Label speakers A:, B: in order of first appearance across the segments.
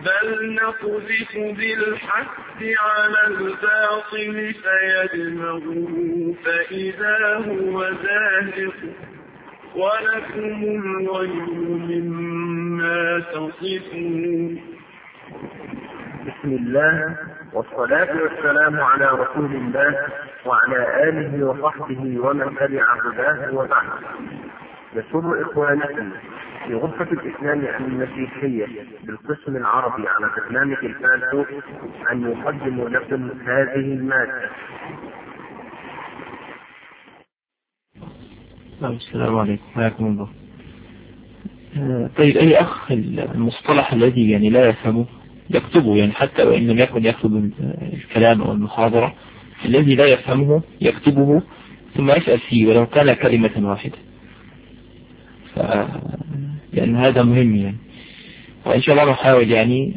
A: بل نقذف بالحق على الباطل فيدمغه فإذا هو زاهق ولكم الويل مما تصفون.
B: بسم الله والصلاة والسلام على رسول الله وعلى آله وصحبه ومن تبع هداه وبعد. يسر إخوانكم في غرفة الإسلام المسيحية بالقسم العربي على برنامج الفاتو أن يقدم لكم هذه المادة.
C: السلام عليكم حياكم الله. طيب أي أخ المصطلح الذي يعني لا يفهمه يكتبه، يعني حتى وإن لم يكن يكتب الكلام أو المحاضرة، الذي لا يفهمه يكتبه ثم يسأل فيه ولو كان كلمة واحدة، لأن هذا مهم يعني. وإن شاء الله نحاول يعني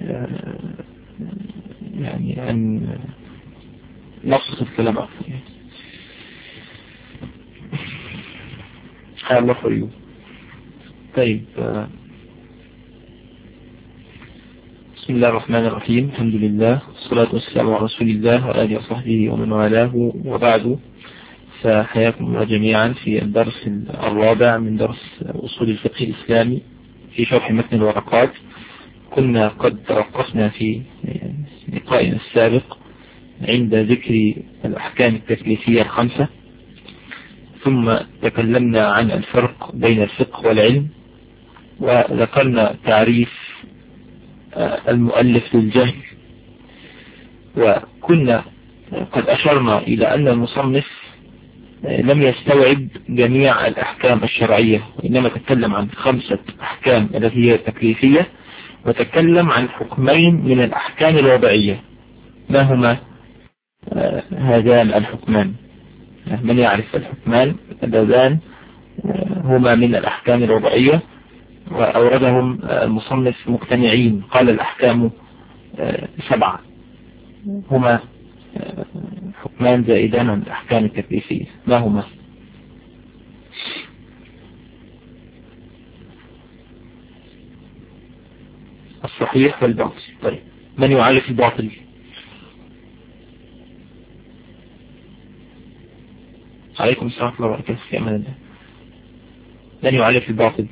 C: أن نبسط الكلام أكثر يعني. حيا الله فريو. طيب بسم الله الرحمن الرحيم، الحمد لله والصلاة والسلام على رسول الله وآله وصحبه ومن والاه وبعد. فحياكم الله جميعا في الدرس الرابع من درس أصول الفقه الإسلامي في شرح متن الورقات. كنا قد توقفنا في لقائنا السابق عند ذكر الأحكام التكليفية الخمسة، ثم تكلمنا عن الفرق بين الفقه والعلم، وذكرنا تعريف المؤلف للجهل، وكنا قد أشرنا إلى أن المصنف لم يستوعب جميع الأحكام الشرعية، وإنما تكلم عن 5 أحكام التي هي تكليفية، وتكلم عن حكمين من الأحكام الوضعية. ما هما هذان الحكمان؟ من يعرف الحكمان اللذان هما من الأحكام الوضعية؟ وأوردهم المصنف مقتنعين، قال الأحكام 7 هما حكمان زائدان عن الأحكام التكليفية. ما هما؟ الصحيح والباطل. طيب من يعرف الباطل؟ عليكم السلام ورحمة الله وبركاته. في أمان الله. من يعرف الباطل؟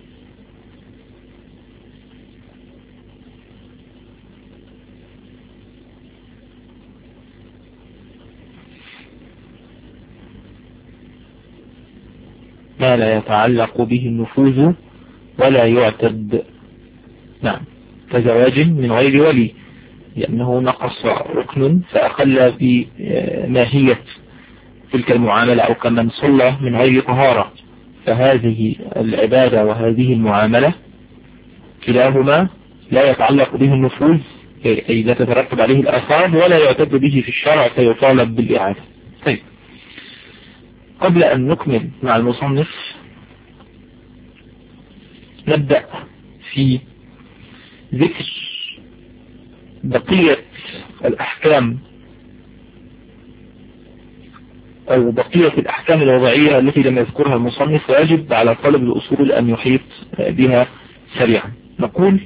C: ما لا يتعلق به النفوذ ولا يعتد. نعم، كزواج من غير ولي، لأنه نقص ركن فأقل بماهية تلك المعاملة، أو كمن صلى من غير طهارة، فهذه العبادة وهذه المعاملة كلاهما لا يتعلق به النفوذ، أي لا تترتب عليه الآثار، ولا يعتد به في الشرع فيطالب بالإعادة. طيب، قبل أن نكمل مع المصنف نبدأ في ذكر بقية الأحكام أو بقية الأحكام الوضعية التي لم يذكرها المصنف، ويجب على طالب الأصول أن يحيط بها سريعا. نقول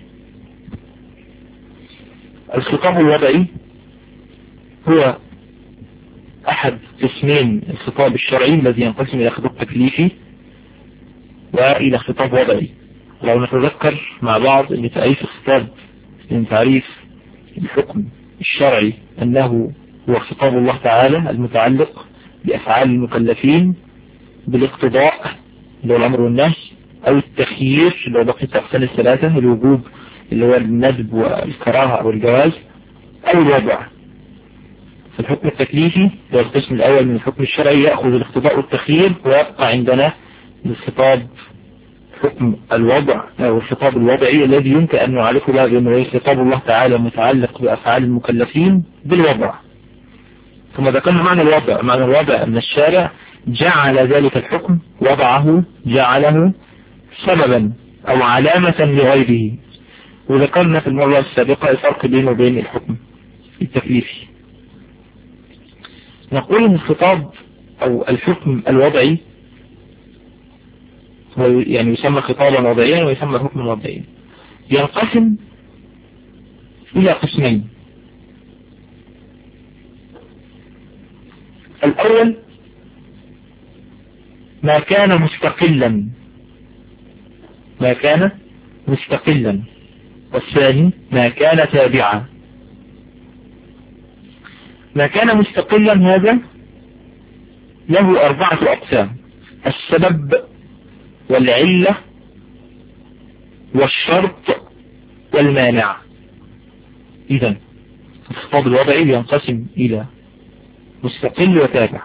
C: الخطاب الوضعي هو أحد قسمين الخطاب الشرعي الذي ينقسم إلى خطاب تكليفي وإلى خطاب وضعي. لو نتذكر مع بعض أن تعريف الخطاب من تعريف الحكم الشرعي أنه هو خطاب الله تعالى المتعلق بأفعال المكلفين بالاقتضاء اللي هو الأمر والنهي، أو التخيير اللي هو بقية الأقسام الثلاثة، الوجوب اللي هو الندب والكراهة أو الجواز، أو الوضع. فالحكم التكليفي هو القسم الأول من الحكم الشرعي، يأخذ الاقتضاء والتخيير، ويبقى عندنا الخطاب حكم الوضع أو الخطاب الوضعي الذي يمكن أن نعرفه بقى بأنه خطاب الله تعالى متعلق بأفعال المكلفين بالوضع. ثم ذكرنا معنى الوضع. معنى الوضع أن الشارع جعل ذلك الحكم، وضعه جعله سببا أو علامة لغيره. وذكرنا في المرة السابقة الفرق بينه وبين الحكم التكليفي. نقول ان الخطاب او الحكم الوضعي هو يعني يسمى خطابا وضعيا ويسمى حكما وضعيا. ينقسم إلى قسمين. الأول ما كان مستقلا، والثاني ما كان تابعا. ما كان مستقلا هذا له 4 أقسام: السبب والعلة والشرط والمانع. إذن الخطاب الوضعي ينقسم إلى مستقل وتابع.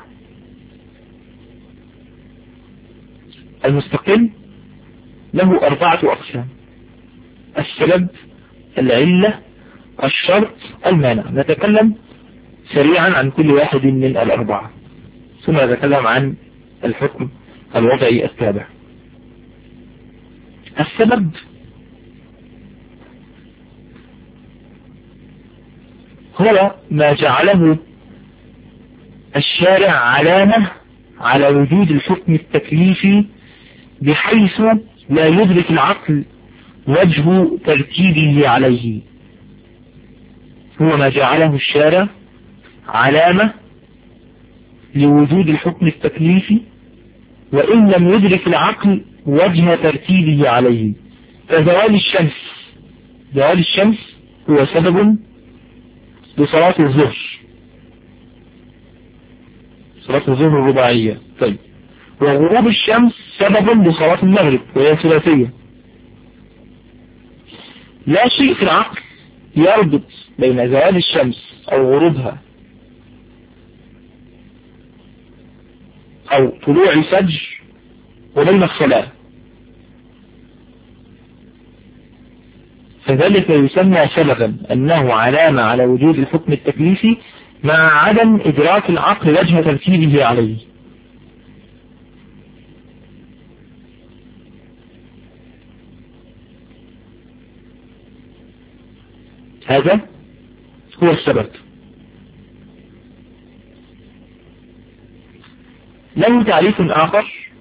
C: المستقل له 4 أقسام: السبب، العلة، الشرط، المانع. نتكلم سريعا عن كل واحد من ال4 ثم نتكلم عن الحكم الوضعي التابع. السبب هو ما جعله الشارع علامة على وجود الحكم التكليفي بحيث لا يدرك العقل وجه ترتيبه عليه. هو ما جعله الشارع علامة لوجود الحكم التكليفي وإن لم يدرك العقل وجه ترتيبه عليه. فزوال الشمس هو سبب لصلاة الظهر، صلاة الظهر الرباعية. طيب، وغروب الشمس سبب لصلاة المغرب وهي ثلاثية. لا شيء في العقل يربط بين زوال الشمس أو غروبها أو طلوع الفجر وبين الصلاة، فذلك يسمى سببا، أنه علامة على وجود الحكم التكليفي مع عدم إدراك العقل وجه ترتيبه عليه. هذا هو السبب. له تعريف آخر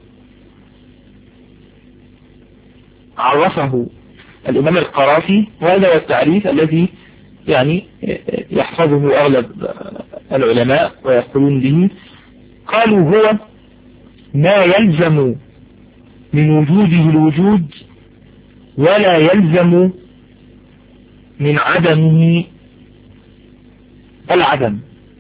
C: عرفه الإمام القرافي، وهذا هو التعريف الذي يعني يحفظه أغلب العلماء ويقولون به. قالوا هو ما يلزم من وجوده الوجود ولا يلزم من عدمه العدم.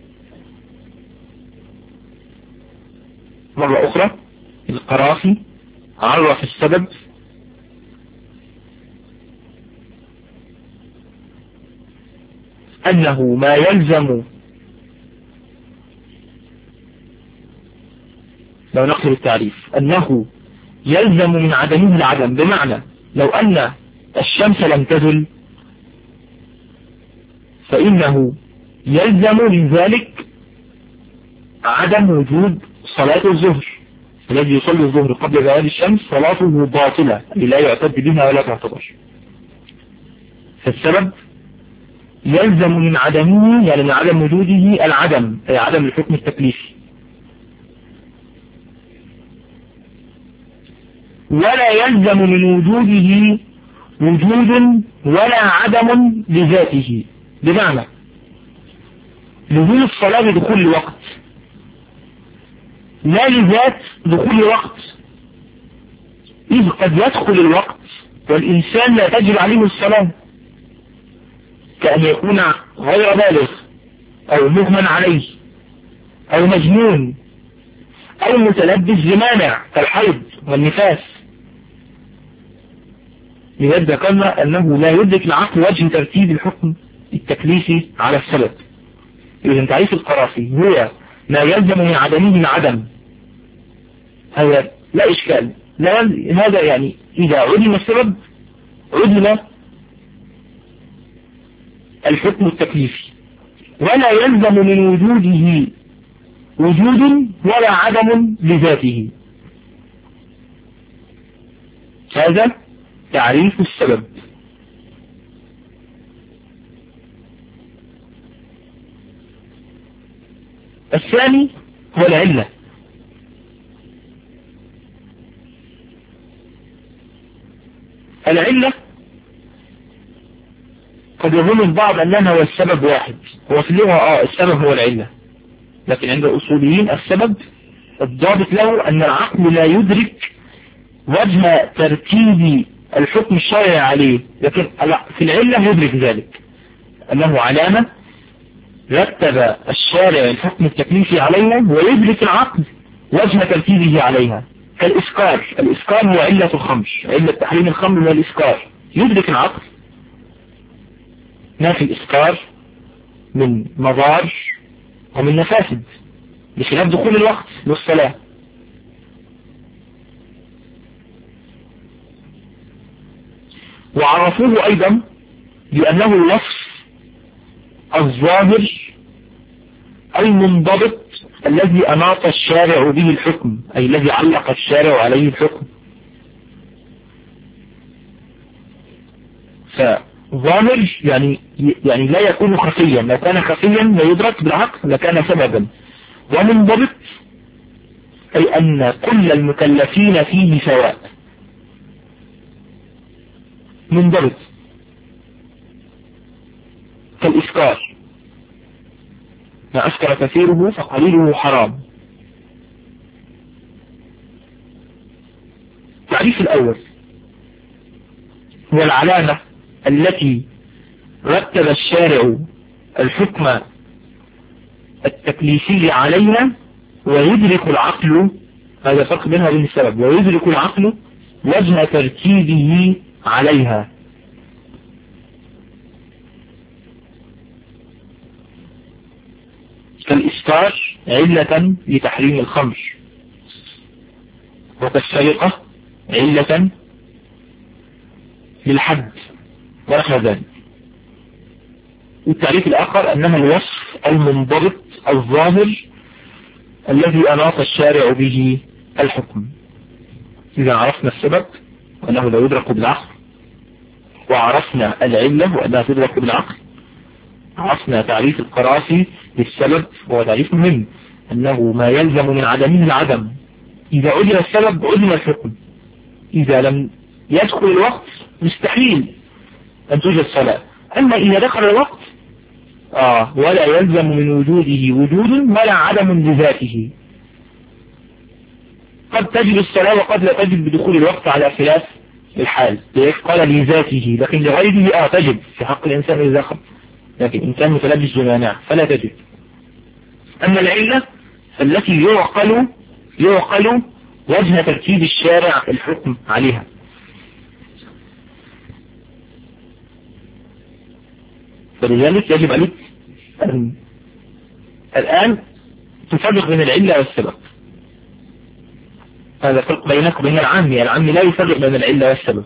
C: مرة أخرى، القرافي عرف السبب أنه ما يلزم، لو نقصد التعريف، أنه يلزم من عدمه العدم، بمعنى لو أن الشمس لم تزل فإنه يلزم من ذلك عدم وجود صلاة الظهر. الذي يصلي الظهر قبل زوال الشمس صلاته باطلة، لا يعتد بها ولا تعتبر. فالسبب يلزم من عدمه، يعني من عدم وجوده العدم، أي عدم الحكم التكليفي. ولا يلزم من وجوده وجود ولا عدم لذاته، بمعنى لزوم الصلاة بدخول الوقت لا لذات دخول الوقت، إذ قد يدخل الوقت والإنسان لا تجب عليه الصلاة، كأن يكون غير بالغ أو مغمى عليه أو مجنون أو متلبس بمانع كالحيض والنفاس. لذلك ذكرنا أنه لا يدرك العقل وجه ترتيب الحكم التكليفي على السبب. إذن تعريف القرافي هو ما يلزم من عدمه العدم، هذا لا إشكال، هذا يعني إذا علم السبب علم الحكم التكليفي. ولا يلزم من وجوده وجود ولا عدم لذاته. هذا تعريف السبب. الثاني هو العلة. العلة قد يظن البعض أنها هو السبب واحد. هو في اللغة السبب هو العلة، لكن عند الأصوليين السبب الضابط له أن العقل لا يدرك وجه ترتيب الحكم الشرعي عليه، لكن في العلة يدرك ذلك، أنه علامة رتب الشارع الحكم التكليفي عليها، ويدرك العقل وجه ترتيبه عليها. كالإسكار، الإسكار هو علة الخمر، علة تحريم الخمر هو الإسكار. يدرك العقل ما في الإسكار من مضار ومن مفاسد، بخلاف دخول الوقت للصلاة. وعرفوه أيضا بأنه الوصف الظاهر المنضبط الذي أناط الشارع به الحكم، أي الذي علق الشارع عليه الحكم. فظاهر يعني لا يكون خفيا، لو كان خفيا لا يدرك بالعقل لكان سببا. ومنضبط أي أن كل المكلفين فيه سواء. منضبط كالإسكار، ما أسكر كثيره فقليله حرام. التعريف الأول هو العلامة التي رتب الشارع الحكم التكليفي عليها، ويدرك العقل، هذا فرق بينها وبين السبب، ويدرك العقل وجه ترتيبه عليها. كالإسكار علة لتحريم الخمر، وكالسرقة علة للحد ونحو ذلك. والتعريف الآخر أنها الوصف المنضبط الظاهر الذي أناط الشارع به الحكم. إذا عرفنا السبب وأنه لا يدرك بالعقل، وعرفنا العلة وأنها تدرك بالعقل، عرفنا تعريف القرافي للسبب، وهو تعريف مهم، أنه ما يلزم من عدمه العدم. إذا عدم السبب عدم الحكم. إذا لم يدخل الوقت مستحيل أن توجد صلاة. أما إذا دخل الوقت ولا يلزم من وجوده وجود ولا عدم لذاته. قد تجب الصلاة وقد لا تجب بدخول الوقت على خلاف الحال. قال لذاته، لكن لغيره تجب في حق الإنسان إذا دخل، لكن إن كان متلبس بمانع فلا تجب. أما العلة التي يعقل وجه ترتيب الشارع الحكم عليها. فلذلك يجب عليك الآن تفرق بين العلة والسبب. هذا فرق بينك وبين العامي. العامي لا يفرق بين العلة والسبب.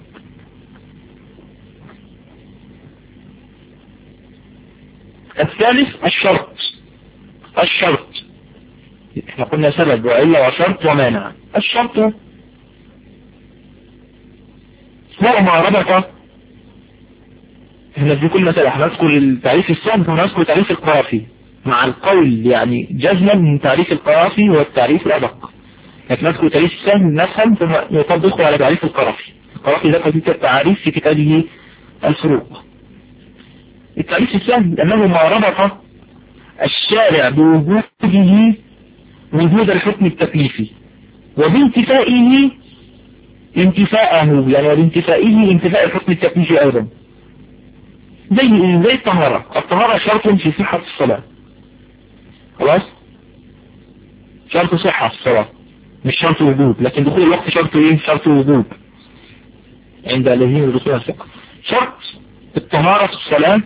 C: الثالث الشرط. احنا قلنا سبب وعلة وشرط ومانع. الشرط هو ما ربط. احنا في كل مسألة هنذكر التعريف السهل ثم نذكر تعريف القرافي مع القول يعني جزما من تعريف القرافي والتعريف الأدق، لكن نذكر تعريف السهل نفهم ثم يطبقه على تعريف القرافي. القرافي ذكر تلك التعريف في كتابه الفروق. التعريف السهل أنه ما ربط الشارع بوجوده وجود الحكم التكليفي وبانتفائه يعني وبانتفائه انتفاء الحكم التكليفي أيضا. زي الطهارة شرط في صحة الصلاة. خلاص، شرط صحة الصلاة مش شرط وجود، لكن دخول الوقت شرط شرط وجود عند الذين يدرسون الفقه. شرط الطهارة في الصلاة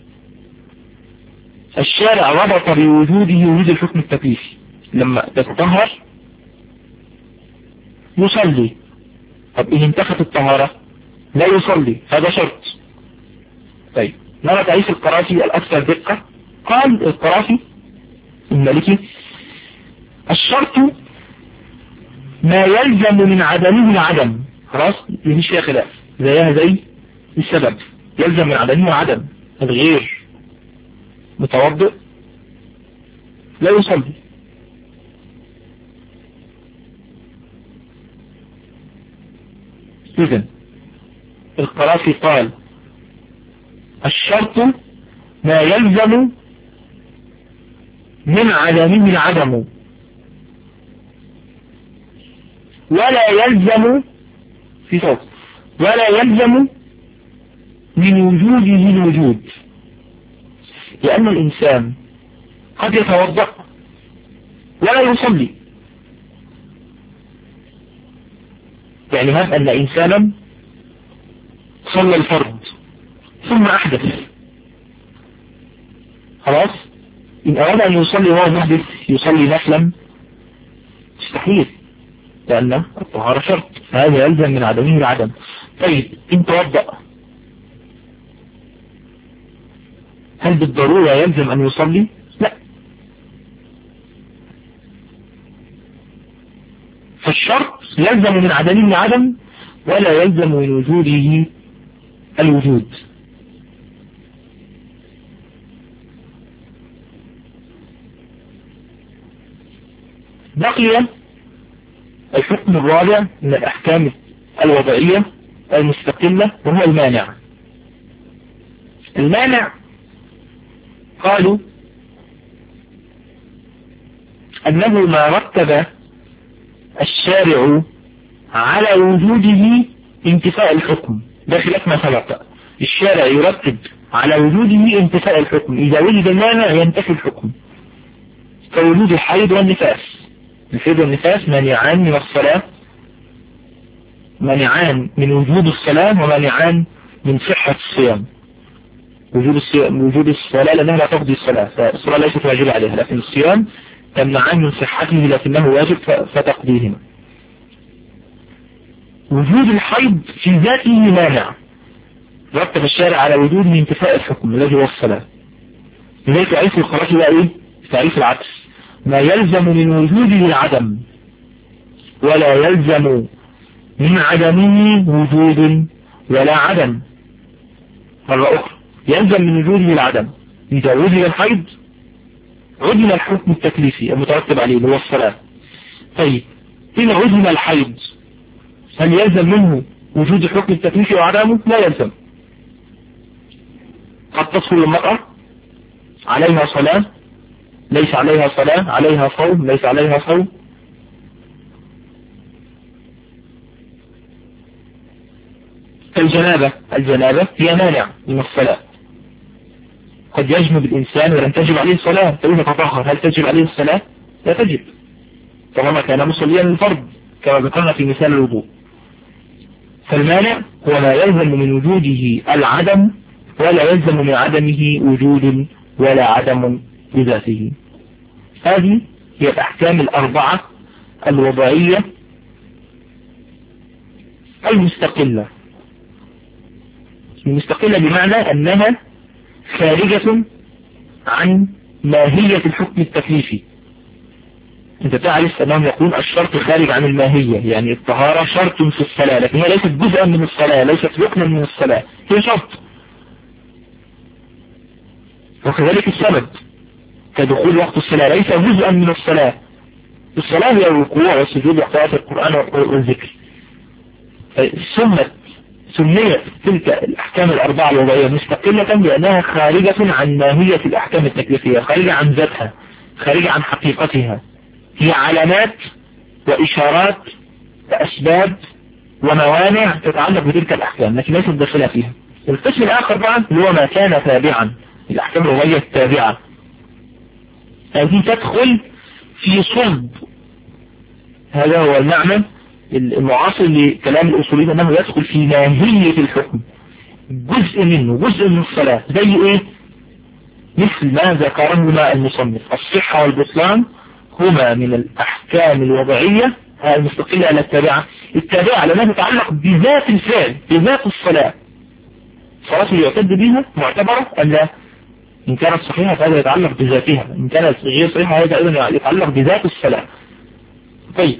C: الشارع ربط بوجوده وجود الحكم التكليفي. لما تتطهر يصلي. طب إن انتفت الطهارة لا يصلي، هذا شرط. طيب نرى تعريف القرافي الأكثر دقة. قال القرافي المالكي: الشرط ما يلزم من عدمه العدم. خلاص، مش فيها خلاف، زيها زي السبب. يلزم من عدمه العدم. الغير متوضئ لا يصلي. إذن القرافي قال الشرط ما يلزم من عدمه العدم، ولا يلزم في صوت ولا يلزم من وجوده الوجود، لأن الإنسان قد يتوضأ ولا يصلي. يعني هذا أن إنسانا صلى الفرض ثم أحدث، خلاص إن أراد أن يصلي وهو محدث يصلي نفلا مستحيل، لأن الطهارة شرط، فهذا يلزم من عدمه العدم. طيب إن توضأ هل بالضرورة يلزم أن يصلي؟ لا. فالشرط يلزم من عدمه العدم ولا يلزم من وجوده الوجود. بقي الحكم الرابع من الأحكام الوضعية المستقلة وهو المانع. المانع قالوا أنه ما رتب الشارع على وجوده انتفاء الحكم، ده خلاف ما سبق. الشارع يرتب على وجوده انتفاء الحكم، إذا وجد المانع ينتفي الحكم، كوجود الحيض والنفاس. الحيض والنفاس مانعان من الصلاة، مانعان من وجود الصلاة ومانعان من صحة الصيام. وجود الصلاة لأنها لا تقضي الصلاة، فالصلاة ليست واجبة عليها، لكن الصيام تمنعان من صحته لكنه واجب فتقضيهما. وجود الحيض في ذاته مانع، رتب الشارع على وجود من انتفاء الحكم الذي هو الصلاة. لذلك تعريف الخراج بقى ايه؟ تعريف العكس، ما يلزم من وجوده العدم ولا يلزم من عدمه وجود ولا عدم. مرة أخرى، يلزم من وجوده العدم، إذا وجد الحيض عدم الحكم التكليفي المترتب عليه اللي هو الصلاة. طيب إن عدم الحيض هل يلزم منه وجود الحكم التكليفي وعدمه؟ لا يلزم. قد تدخل المرأة عليها صلاة ليس عليها صلاة، عليها صوم ليس عليها صوم. الجنابة هي مانع من الصلاة، قد يجنب الإنسان ولم تجب عليه الصلاة، فإذا تطهر هل تجب عليه الصلاة؟ لا تجب، طالما كان مصليا للفرض كما ذكرنا في مثال الوضوء. فالمانع هو ما يلزم من وجوده العدم ولا يلزم من عدمه وجود ولا عدم بذاته. هذه هي الأحكام الأربعة الوضعية المستقلة. المستقلة بمعنى أنها خارجة عن ماهية الحكم التكليفي. انت تعرف أنهم يقول الشرط خارج عن الماهية، يعني الطهارة شرط في الصلاة لكن هي ليست جزءا من الصلاة، ليست ركنا من الصلاة، هي شرط. وكذلك السبب كدخول وقت الصلاة ليس جزءا من الصلاة. الصلاة هي الركوع والسجود وقراءة القرآن والذكر. سميت تلك الأحكام الأربعة الوضعية مستقلة لأنها خارجة عن ماهية الأحكام التكليفية، خارجة عن ذاتها، خارجة عن حقيقتها. هي علامات وإشارات وأسباب وموانع تتعلق بتلك الأحكام لكن ليست داخلة فيها. القسم الآخر بقى اللي هو ما كان تابعا، الأحكام الوضعية التابعة، هذه تدخل في صلب، هذا هو المعنى المعاصر لكلام الأصوليين، أنه يدخل في ماهية الحكم، جزء منه، جزء من الصلاة. زي إيه؟ مثل ما ذكرهما المصنف، الصحة والبطلان هما من الأحكام الوضعية المستقلة على التابعة. التابعة لأنها تتعلق بذات الفعل، بذات الصلاة. الصلاة اللي يعتد بها معتبرة أم لا؟ إن كانت صحيحة فهذا يتعلق بذاتها، إن كانت غير صحيحة هذا أيضا يتعلق بذات الصلاة. طيب،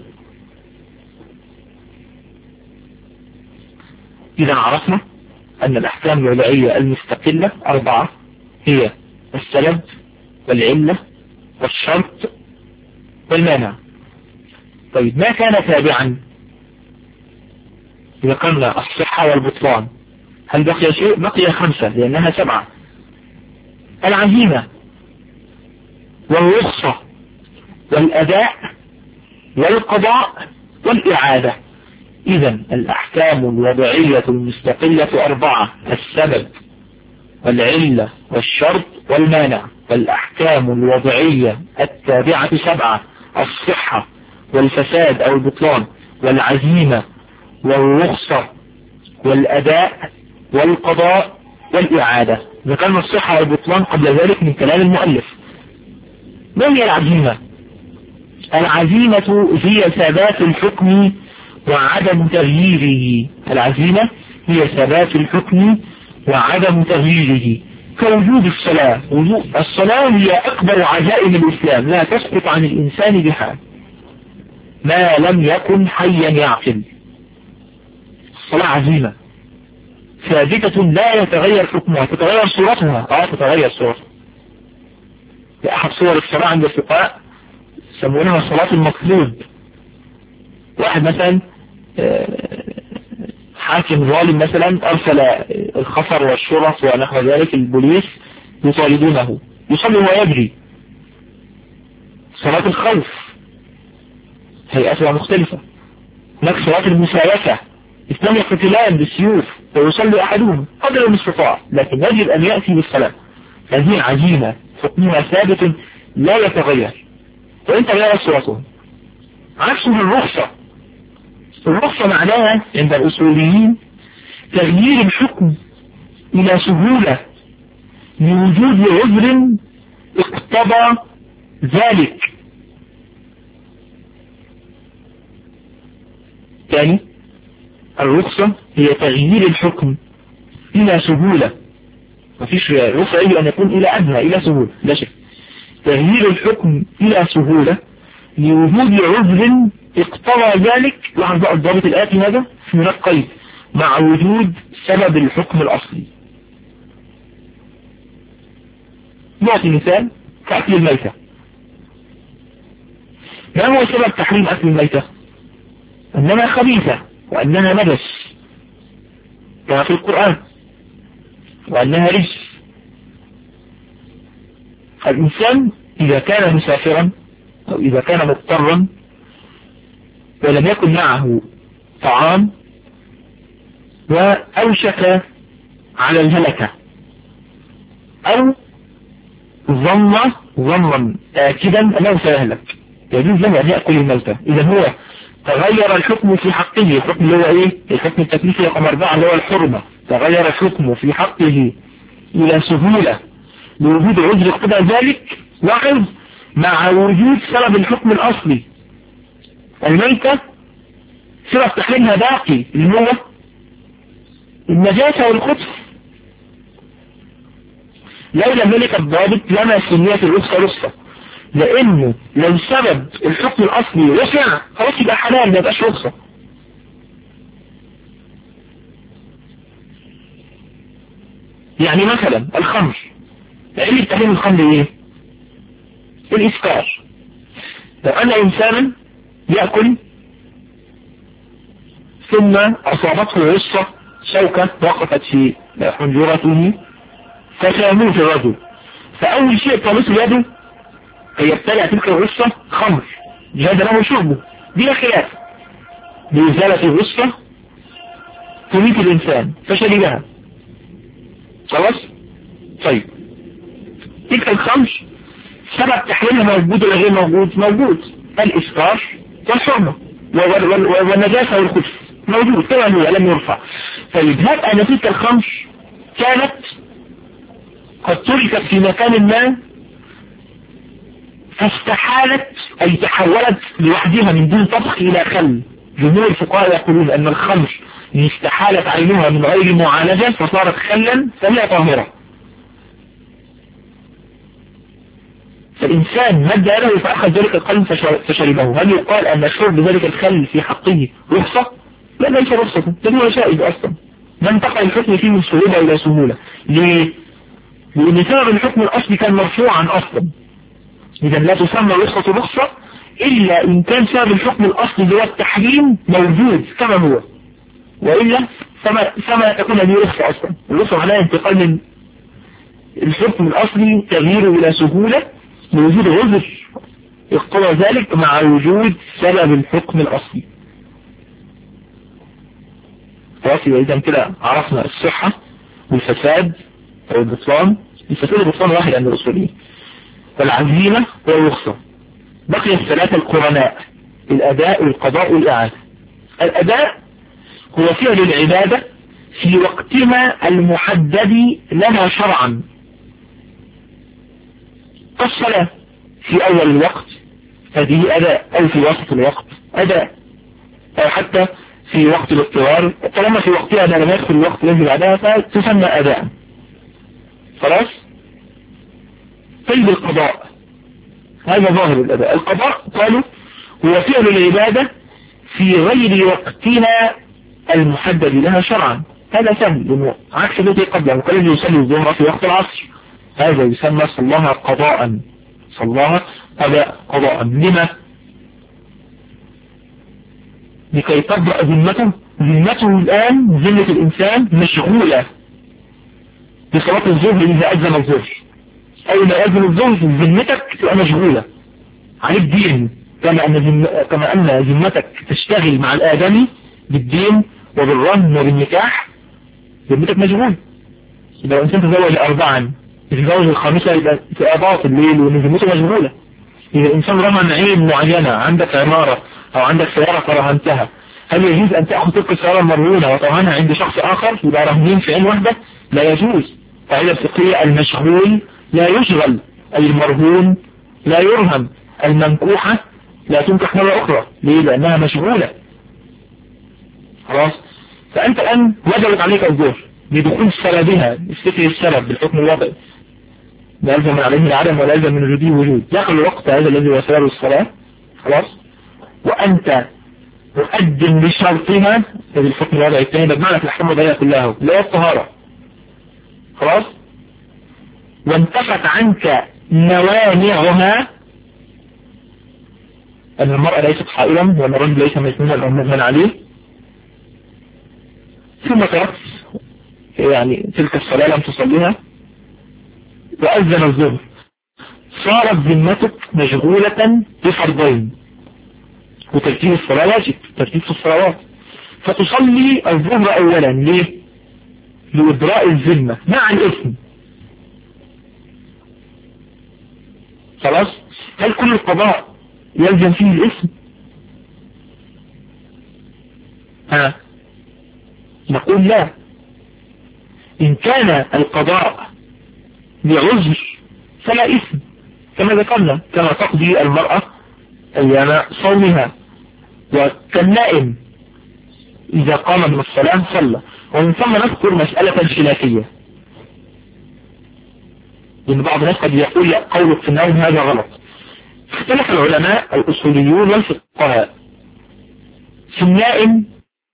C: إذا عرفنا أن الأحكام الوضعية المستقلة أربعة، هي السبب والعلة والشرط والمانع. طيب، ما كان تابعا ذكرنا الصحة والبطلان، هل بقي شيء؟ بقي 5 لأنها 7. العزيمة والرخصة والأداء والقضاء والإعادة. إذا الأحكام الوضعية المستقلة 4: السبب والعلة والشرط والمانع. والأحكام الوضعية التابعة 7: الصحة والفساد أو البطلان والعزيمة والرخصة والأداء والقضاء والإعادة. ذكرنا الصحة والبطلان قبل ذلك من كلام المؤلف. ما هي العزيمة؟ العزيمة هي ثبات الحكم وعدم تغييره. العزيمة هي ثبات الحكم وعدم تغييره، كوجود الصلاة. الصلاة هي أكبر عزائم الإسلام، لا تسقط عن الإنسان بحال ما لم يكن حيا يعقل. الصلاة عزيمة ثابتة لا يتغير حكمها. تتغير صورتها، تتغير صورتها. أحد صور الصلاة عند الفقهاء يسمونها صلاة المطلوب. واحد مثلا حاكم ظالم مثلا أرسل الخفر والشرف ونحو ذلك البوليس يطاردونه، يصلي ويجري. صلاة الخوف هيئتها مختلفة. هناك صلاة المسايسة، اثنان يقتتلان بالسيوف ويصلي أحدهم قدر المستطاع، لكن يجب أن يأتي بالصلاة. هذه عزيمة حكمها ثابت لا يتغير وإن تغير صورته. عكسه الرخصة. الرخصة معناها عند الأصوليين تغيير الحكم إلى سهولة لوجود عذر اقتضى ذلك. ثاني، الرخصة هي تغيير الحكم إلى سهولة. مفيش رخصة يجب أن يكون إلى أدنى، إلى سهولة، لا شك. تغيير الحكم إلى سهولة لوجود عذر اقتضى ذلك. لاحظ بقى الضابط الآتي هذا في هناك قيد: مع وجود سبب الحكم الأصلي. نعطي مثال كأكل الميتة. ما هو سبب تحريم أكل الميتة؟ أنها خبيثة وأنها نجس كما في القرآن، وأنها رجس. الإنسان إذا كان مسافرا أو إذا كان مضطرا ولم يكن معه طعام وأوشك على الهلكة أو ظنا آكدا أنه سيهلك، يجوز له أن يأكل الميتة. إذا هو تغير الحكم في حقه. الحكم اللي هو إيه؟ الحكم التكليفي رقم 4 اللي هو الحرمة. تغير الحكم في حقه إلى سهولة لوجود عذر اقتضى ذلك، لاحظ، مع وجود سبب الحكم الأصلي. الميتة سبب تحريمها باقي اللي هو النجاسة والخبث. لولا ذلك الضابط لما سميت الرخصة رخصة، لأنه لو سبب الحكم الأصلي وسع خلاص يبقى حلال، ما يبقاش رخصة. يعني مثلا الخمر، علة تحريم الخمر ايه؟ الإسكار. لو أن إنسانا يأكل ثم أصابته عصة شوكة وقفت في حنجرته فسيموت الرجل، فأول شيء طالت يده كي يبتلع تلك العصة خمر جاد له شربه بلا خلاف، بإزالة العصة تميت الإنسان فشربها خلاص. طيب تلك الخمر سبب تحريمها موجود ولا غير موجود؟ موجود. الإسكار والحرمة والنجاسة والخبث موجود كما هو لم يرفع. طيب هب أن تلك الخمر كانت قد تركت في مكان ما فاستحالت أي تحولت لوحدها من دون طبخ إلى خل. جمهور الفقهاء يقولون أن الخمر استحالت عينها من غير معالجة فصارت خلا فهي طاهرة. فالإنسان مد له فأخذ ذلك الخل فشربه، هل يقال أن شرب ذلك الخل في حقه رخصة؟ لا، ليس رخصة، بل هو شائد أصلا. ما انتقل الحكم فيه من صعوبة إلى سهولة. ليه؟ لأن سبب الحكم الأصلي كان مرفوعا أصلا. إذا لا تسمى رخصة رخصة إلا إن كان سبب الحكم الأصلي اللي هو التحريم موجود كما هو، وإلا فما تكون هذه رخصة أصلا. الرخصة معناها انتقال من الحكم الأصلي تغييره إلى سهولة لوجود عذر اقتضى ذلك مع وجود سبب الحكم الأصلي. خلاص، إذا كده عرفنا الصحة والفساد أو البطلان. الفساد والبطلان واحد عند الأصوليين. فالعزيمة والرخصة. بقي الثلاثة القرناء: الأداء والقضاء والإعادة. الأداء هو فعل العبادة في وقتها المحدد لنا شرعا، كالصلاة في أول الوقت هذه أداء، أو في وسط الوقت أداء، أو حتى في وقت الاضطرار طالما في وقتها لم يدخل الوقت الذي بعدها فتسمى أداء. خلاص. طيب القضاء هذا ظاهر الأداء. القضاء قالوا هو فعل العبادة في غير وقتنا المحدد لها شرعا. هذا سهل، لأنه عكس الذي قبله. وكان يصلي الظهر في وقت العصر، هذا يسمى صلاها قضاء، صلاها قضاء. لما؟ لكي تبرأ ذمته. ذمته الآن ذمة الإنسان مشغولة بصلاة الظهر إذا أذن الظهر. أول ما يأذن الظهر ذمتك تبقى مشغولة عليك دين، كما أن ذمتك تشتغل مع الآدمي بالدين وبالرهن وبالنكاح، ذمتك مشغول. إذا الإنسان تزوج 4 يتزوج الخامسة يبقى باطل الليل وذمته مشغولة. إذا الإنسان رهن عين معينة، عندك عمارة أو عندك سيارة فرهنتها، هل يجوز أن تأخذ تلك السيارة المرهونة وترهنها عند شخص آخر يبقى رهنين في عين واحدة؟ لا يجوز. قاعدة فقهية: المشغول لا يشغل، أي المرهون لا يرهن. المنكوحة لا تنكح مرة أخرى. ليه؟ لأنها مشغولة. خلاص. فأنت الآن وجبت عليك الظهر بدخول سببها، استفهي السبب بالحكم الوضعي، لا يلزم عليه العدم ولا يلزم من وجوده وجود. داخل الوقت هذا الذي هو سبب الصلاة. خلاص. وأنت مقدم بشرطها، هذا الحكم الوضعي الثاني بمعنى في الأحكام الوضعية كلها لا الطهارة. خلاص. وانتفت عنك موانعها، أن المرأة ليست حائلا وأن الرجل ليس مسنونا أو مجنون عليه، ثم تركت يعني تلك الصلاة لم تصليها وأذن الظهر، صارت ذمتك مشغولة بفرضين، وترتيب الصلاة واجب، ترتيب الصلوات، فتصلي الظهر أولا. ليه؟ لإدراء الذمة مع الإثم. خلاص. هل كل القضاء يلزم فيه الإثم؟ نقول لا. إن كان القضاء بعذر فلا إثم، كما ذكرنا، كما تقضي المرأة أيام صومها، وكالنائم إذا قام من الصلاة صلى. ومن ثم نذكر مسألة خلافية، لأن بعض الناس قد يقول قولك في النوم هذا غلط. اختلف العلماء الأصوليون والفقهاء في النائم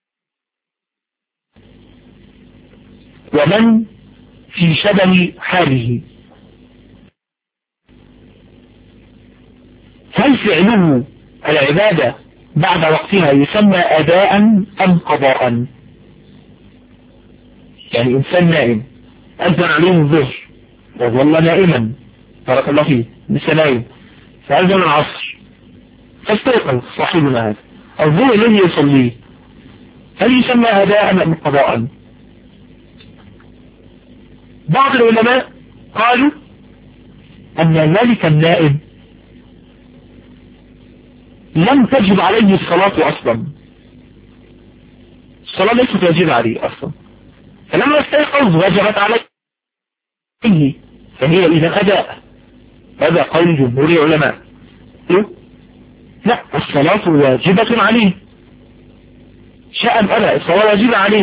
C: ومن في شبه حاله، هل فعله العبادة بعد وقتها يسمى أداء أم قضاء؟ يعني إنسان نائم أذن عليه الظهر وظل نائما، بارك الله فيه، لسه نايم، فأذن العصر فاستيقظ صاحبنا هذا، الظهر الذي يصليه هل يسمى أداء أم قضاء؟ بعض العلماء قالوا أن ذلك النائم لم تجب عليه الصلاة أصلا، الصلاة ليست واجبة عليه أصلا، فلما استيقظ وجبت عليه، فهي إذا أداء. هذا قول جمهور العلماء. لا، الصلاة واجبة عليه، شاء أم أبى الصلاة واجبة عليه،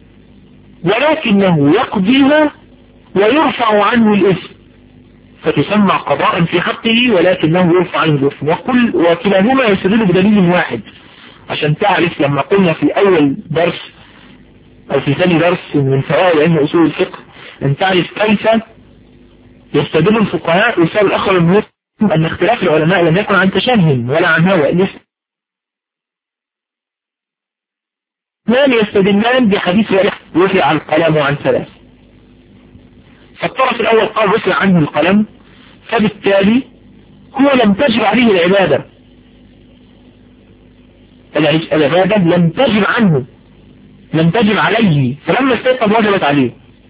C: ولكنه يقضيها ويرفع عنه الإثم، فتسمى قضاء في حقه ولكنه يرفع عنه الإثم. وكلاهما يستدل بدليل واحد، عشان تعرف لما قلنا في أول درس أو في ثاني درس من فوائد علم أصول الفقه أن تعرف كيف يستدل الفقهاء ويسأل الأخر المهم أن اختلاف العلماء لم يكن عن تشابه ولا عن هوى، يستدلان بحديث رفع القلم عن ثلاث. فالطرف الأول قال رفع عنه القلم، فبالتالي هو لم تجب عليه العبادة، العبادة لم تجب عنه، لم تجب عليه، فلما استيقظ وجبت عليه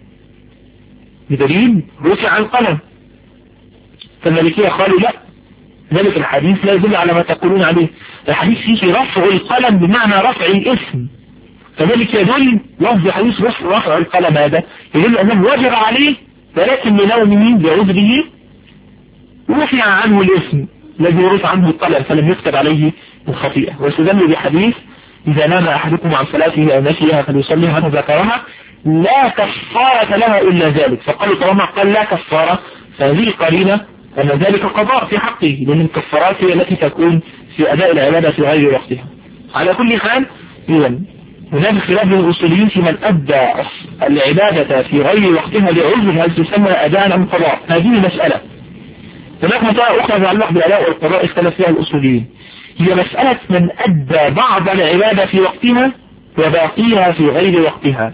C: بدليل رفع القلم. فالمالكية قالوا لا، ذلك الحديث لا يدل على ما تقولون عليه، الحديث فيه رفع القلم بمعنى رفع الاسم، فذلك يدل لفظ حديث رفع القلم هذا يدل أنه وجب عليه، ولكن لنومه بعذره رفع عنه الاسم الذي رفع عنه القلم فلم يكتب عليه الخطيئة. واستدل بحديث إذا نام أحدكم عن صلاته أو نسيها فليصلي عنه ذكرها لا كفارة لها إلا ذلك، فقالوا طالما قال لا كفارة فهذه قرينة أن ذلك قضاء في حقه، لأن الكفارات هي التي تكون في أداء العبادة في غير وقتها. على كل حال إذن هناك خلاف بين الأصوليين في من أدى العبادة في غير وقتها لعذر هل تسمى أداء أم قضاء، هذه مسألة. هناك مسألة أخرى تتعلق بالأداء والقضاء اختلف فيها الأصوليين، هي مسألة من أدى بعض العبادة في وقتها وباقيها في غير وقتها،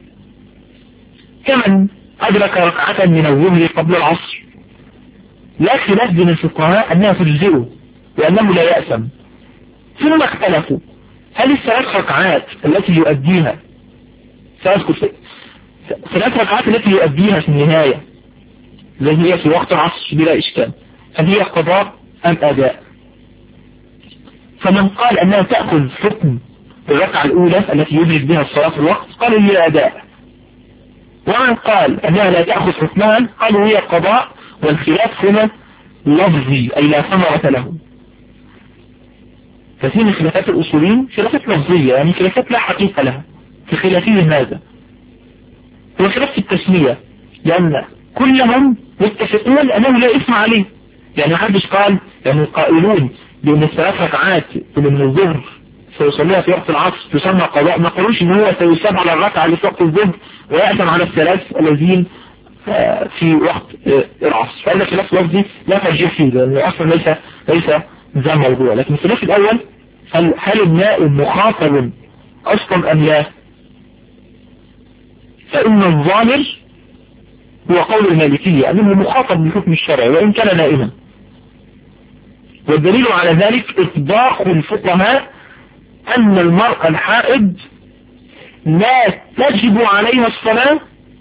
C: كمن أدرك ركعة من الظهر قبل العصر، لا خلاف بين الفقهاء أنها تجزئه وأنه لا يأثم. ثم اختلفوا هل الثلاث ركعات التي يؤديها ثلاث ركعات التي يؤديها في النهاية التي هي في وقت العصر بلا إشكال هل هي قضاء أم أداء؟ فمن قال أنها تأخذ حكم الركعة الأولى التي يدرك بها الصلاة في الوقت قالوا هي أداء، ومن قال أنها لا تأخذ حكمان قالوا هي قضاء، والخلاف هنا لفظي أي لا ثمرة له. ففي من خلافات الأصولين خلافات لفظية، يعني خلافات لا حقيقة لها في خلافين هذا، هو خلاف في التسمية، لأن كلهم يتفقون أنه لا إثم عليه، يعني محدش قال، يعني القائلون بأن الثلاث ركعات من الظهر سيصليها في وقت العصر تسمى قضاء، ما قالوش ان هو سيصاب على الركعة اللي في وقت الظهر ويأثم على الثلاث الذين في وقت العصر. فإن خلاف لفظي لا ترجيح فيه، لأن أصلا ليس ذا موضوع. لكن الخلاف الأول هل الماء مخاطب أصلا أم لا؟ فإن الظاهر هو قول المالكية أنه مخاطب بالحكم الشرعي وإن كان نائما، والدليل على ذلك إطباق الفقهاء أن المرأة الحائض لا تجب عليها الصلاة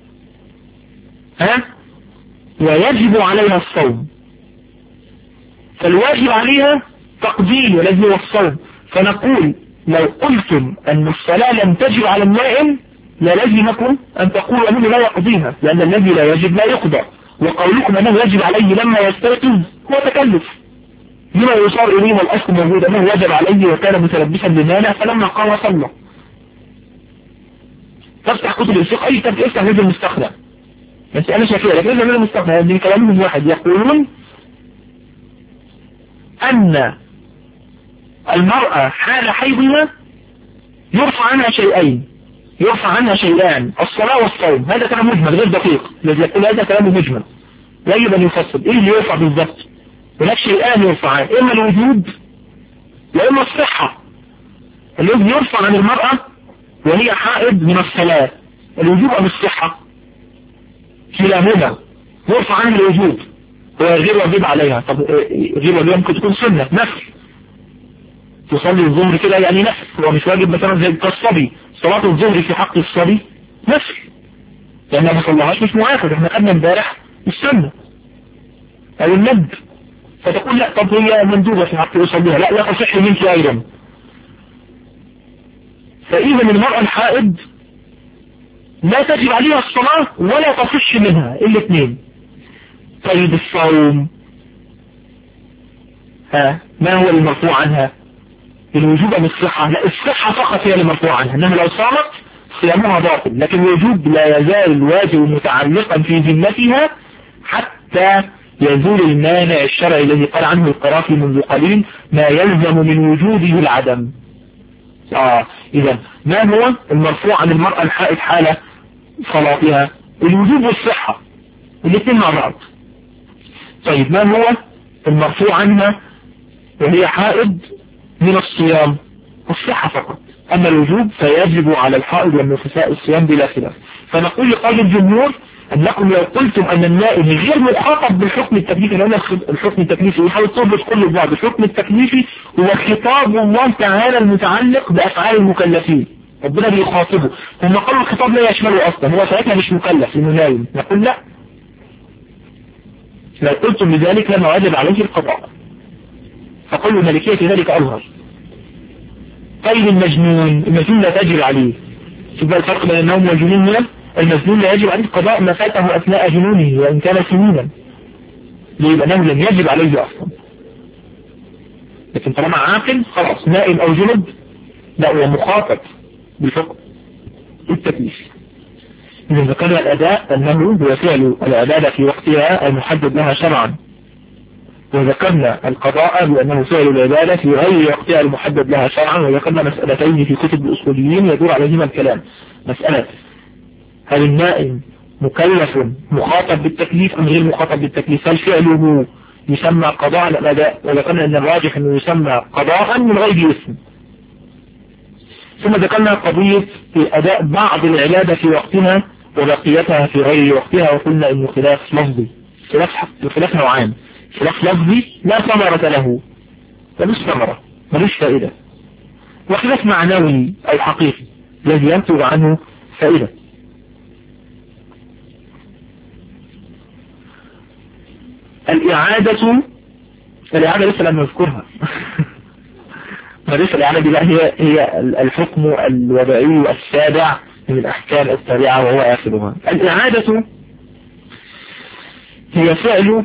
C: ويجب عليها الصوم، فالواجب عليها تقضيه والذي هو الصوم. فنقول لو قلتم أن الصلاة لم تجب على النائم للزمكم أن تقولوا أنه لا يقضيها، لأن الذي لا يجب لا يقضى، وقولكم أنه يجب عليه لما يستيقظ هو تكلف لما يصار إليه، والأصل موجود أنه وجب عليه وكان متلبسا بالمانع فلما قام صلى. تفتح كتب الفقه أي كتاب افتح نزل المستخدم، بس أنا شاكير لكن نزل المستخدم يعني كلامهم واحد، يقولون أن المرأة حال حيضها يرفع عنها شيئان الصلاة والصوم. هذا كلام مجمل غير دقيق، الذي يقول هذا كلام مجمل لا يجب أن يفصل إيه اللي يرفع بالضبط. هناك شيئان يرفعان، إما الوجود وإما الصحة. الذي يرفع عن المرأة وهي حائض من الصلاة الوجود أم الصحة؟ كلاهما يرفع عنها الوجود وغير واجب عليها. طب غير واجب ممكن تكون سنة نفل، تصلي الظهر كده يعني نفل، هو مش واجب مثلا زي الصبي صلاة الظهر في حق الصبي نفل لأنها ما صلىهاش مش مؤاخذ، احنا قلنا امبارح السنة أو الندب، فتقول لا طب هي مندوبة في حق يصليها، لا تصح منك أيضا. فإذا المرأة الحائض لا تجب عليها الصلاة ولا تصح منها الاثنين. طيب الصوم ما هو المرفوع عنها؟ الوجوب أم الصحة؟ لا الصحة فقط هي المرفوع عنها، انها لو صامت صيامها باطل، لكن الوجوب لا يزال الواجب متعلقا في ذمتها حتى يزول المانع الشرعي الذي قال عنه القرافي منذ قليل ما يلزم من وجوده العدم. إذا ما هو المرفوع عن المرأة الحائض حال صلاتها؟ الوجوب والصحة الاثنين مع بعض. طيب ما هو المرفوع عنها وهي حائض من الصيام؟ الصحة فقط. أما الوجوب فيجب على الحائض والنفساء الصيام بلا خلاف. فنقول لقول الجمهور أنكم لو قلتم أن النائم غير مخاطب بالحكم التكليفي، لأن الحكم التكليفي يحاول تربط كل بعض. الحكم التكليفي هو خطاب الله تعالى المتعلق بأفعال المكلفين، ربنا بيخاطبه. هم قالوا الخطاب لا يشمله أصلا، هو ساعتها مش مكلف لأنه نايم. نقول لا، لو قلتم بذلك لما واجب عليه القضاء. فقل الملكية ذلك أظهر. طيب المجنون لا تجب عليه. شوف بقى الفرق بين النوم والجنون هنا. المجنون لا يجب عليه قضاء ما فاته أثناء جنونه وإن كان سنينا، لأنه لم يجب عليه أصلا. لكن طالما عاقل خلاص، نائم أو جنب لا، هو مخاطب بالحكم التكليفي. إذا ذكرنا الأداء أنه هو فعل العبادة في وقتها المحدد لها شرعا، وذكرنا القضاء بأنه فعل العبادة في غير وقتها المحدد لها شرعا. وذكرنا مسألتين في كتب الأصوليين يدور عليهما الكلام. مسألة هل النائم مكلف مخاطب بالتكليف أم غير مخاطب بالتكليف؟ هل فعله يسمى قضاء الأداء؟ وذكرنا أن الراجح أنه يسمى قضاء من غير اسم. ثم ذكرنا قضية أداء بعض العبادة في وقتها وبقيتها في غير وقتها، وقلنا أنه خلاف لفظي، خلاف نوعان. خلاف لفظي لا ثمرة له، ملوش ثمرة، ملوش فائدة، وخلاف معنوي أو حقيقي الذي ينتج عنه فائدة. الإعادة لسه لم نذكرها. وليس الإعادة دي هي الحكم الوضعي السابع من الأحكام السابعة وهو آخرها. الإعادة هي فعل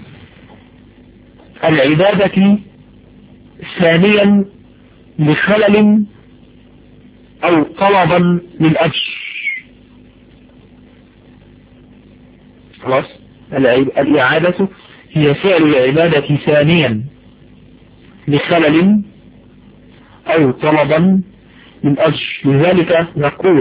C: العبادة ثانيا لخلل أو طلبا للأجر. خلاص، الإعادة هي فعل العبادة ثانيا لخلل أو طلبا للأجر. لذلك نقول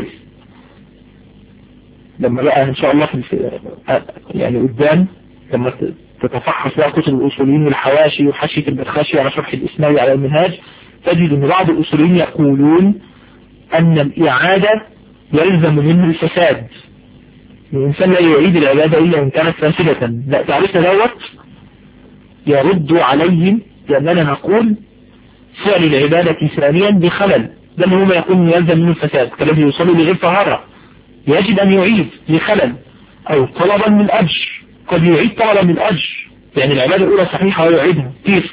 C: لما بقى إن شاء الله يعني قدام لما تتفحص بقى كتب الأصوليين والحواشي وحاشية البرخاشي على شرح الإسماعيلي على المنهاج، تجد أن بعض الأصوليين يقولون أن الإعادة يلزم منه الفساد. الإنسان لا يعيد العبادة إلا إن كانت فاسدة. لا، تعرف دوت يرد عليهم، لأننا نقول فعل العبادة ثانيا بخلل، ده هو ما يكون يلزم منه الفساد، كالذي يصلي لغير طهارة يجب أن يعيد لخلل أو طلبا من أجر. قد يعيد طلبا من أجر، يعني العبادة الأولى صحيحة ويعيدها. كيف؟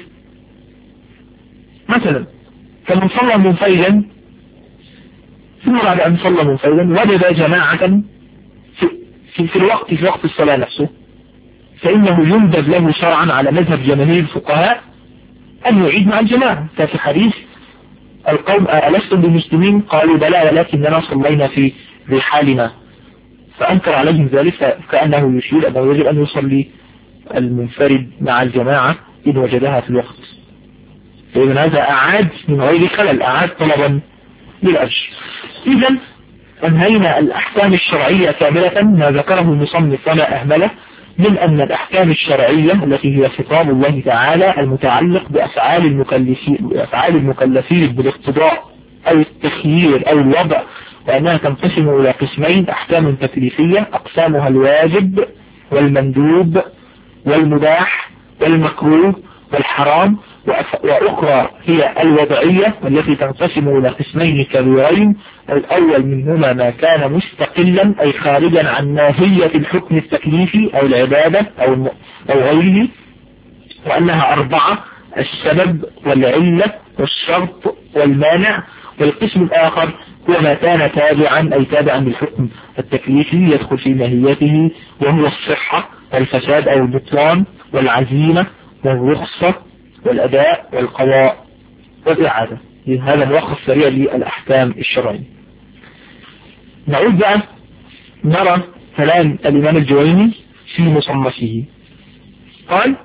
C: مثلا فمن صلى منفردا ثم بعد أن صلى منفردا وجد جماعة في وقت الصلاة نفسه، فإنه يندب له شرعا على مذهب جماهير الفقهاء أن يعيد مع الجماعة. ففي حديث القوم ألستم بالمسلمين؟ قالوا بلى ولكننا صلينا في رحالنا، فأنكر عليهم ذلك كأنه يشير أنه يجب أن يصلي المنفرد مع الجماعة إن وجدها في الوقت. فإذا هذا أعاد من غير خلل، أعاد طلبا للأجر. إذا أنهينا الأحكام الشرعية كاملة ما ذكره المصنف وما أهمله من أن الأحكام الشرعية التي هي خطاب الله تعالى المتعلق بأفعال المكلفين بالاقتضاء أو التخيير أو الوضع، وأنها تنقسم إلى قسمين: أحكام تكليفية أقسامها الواجب والمندوب والمباح والمكروه والحرام، وأخرى هي الوضعية التي تنقسم إلى قسمين كبيرين: الأول منهما ما كان مستقلا أي خارجا عن ماهية الحكم التكليفي أو العبادة أو غيره، وأنها 4: السبب والعلة والشرط والمانع. والقسم الآخر هو ما كان تابعا أي تابعا للحكم التكليفي يدخل في ماهيته، وهو الصحة والفساد أو البطلان والعزيمة والرخصة والأداء والقضاء والإعادة. هذا ملخص سريع للأحكام الشرعية. نعود بقى نرى كلام الإمام الجويني في مصنفه. قال: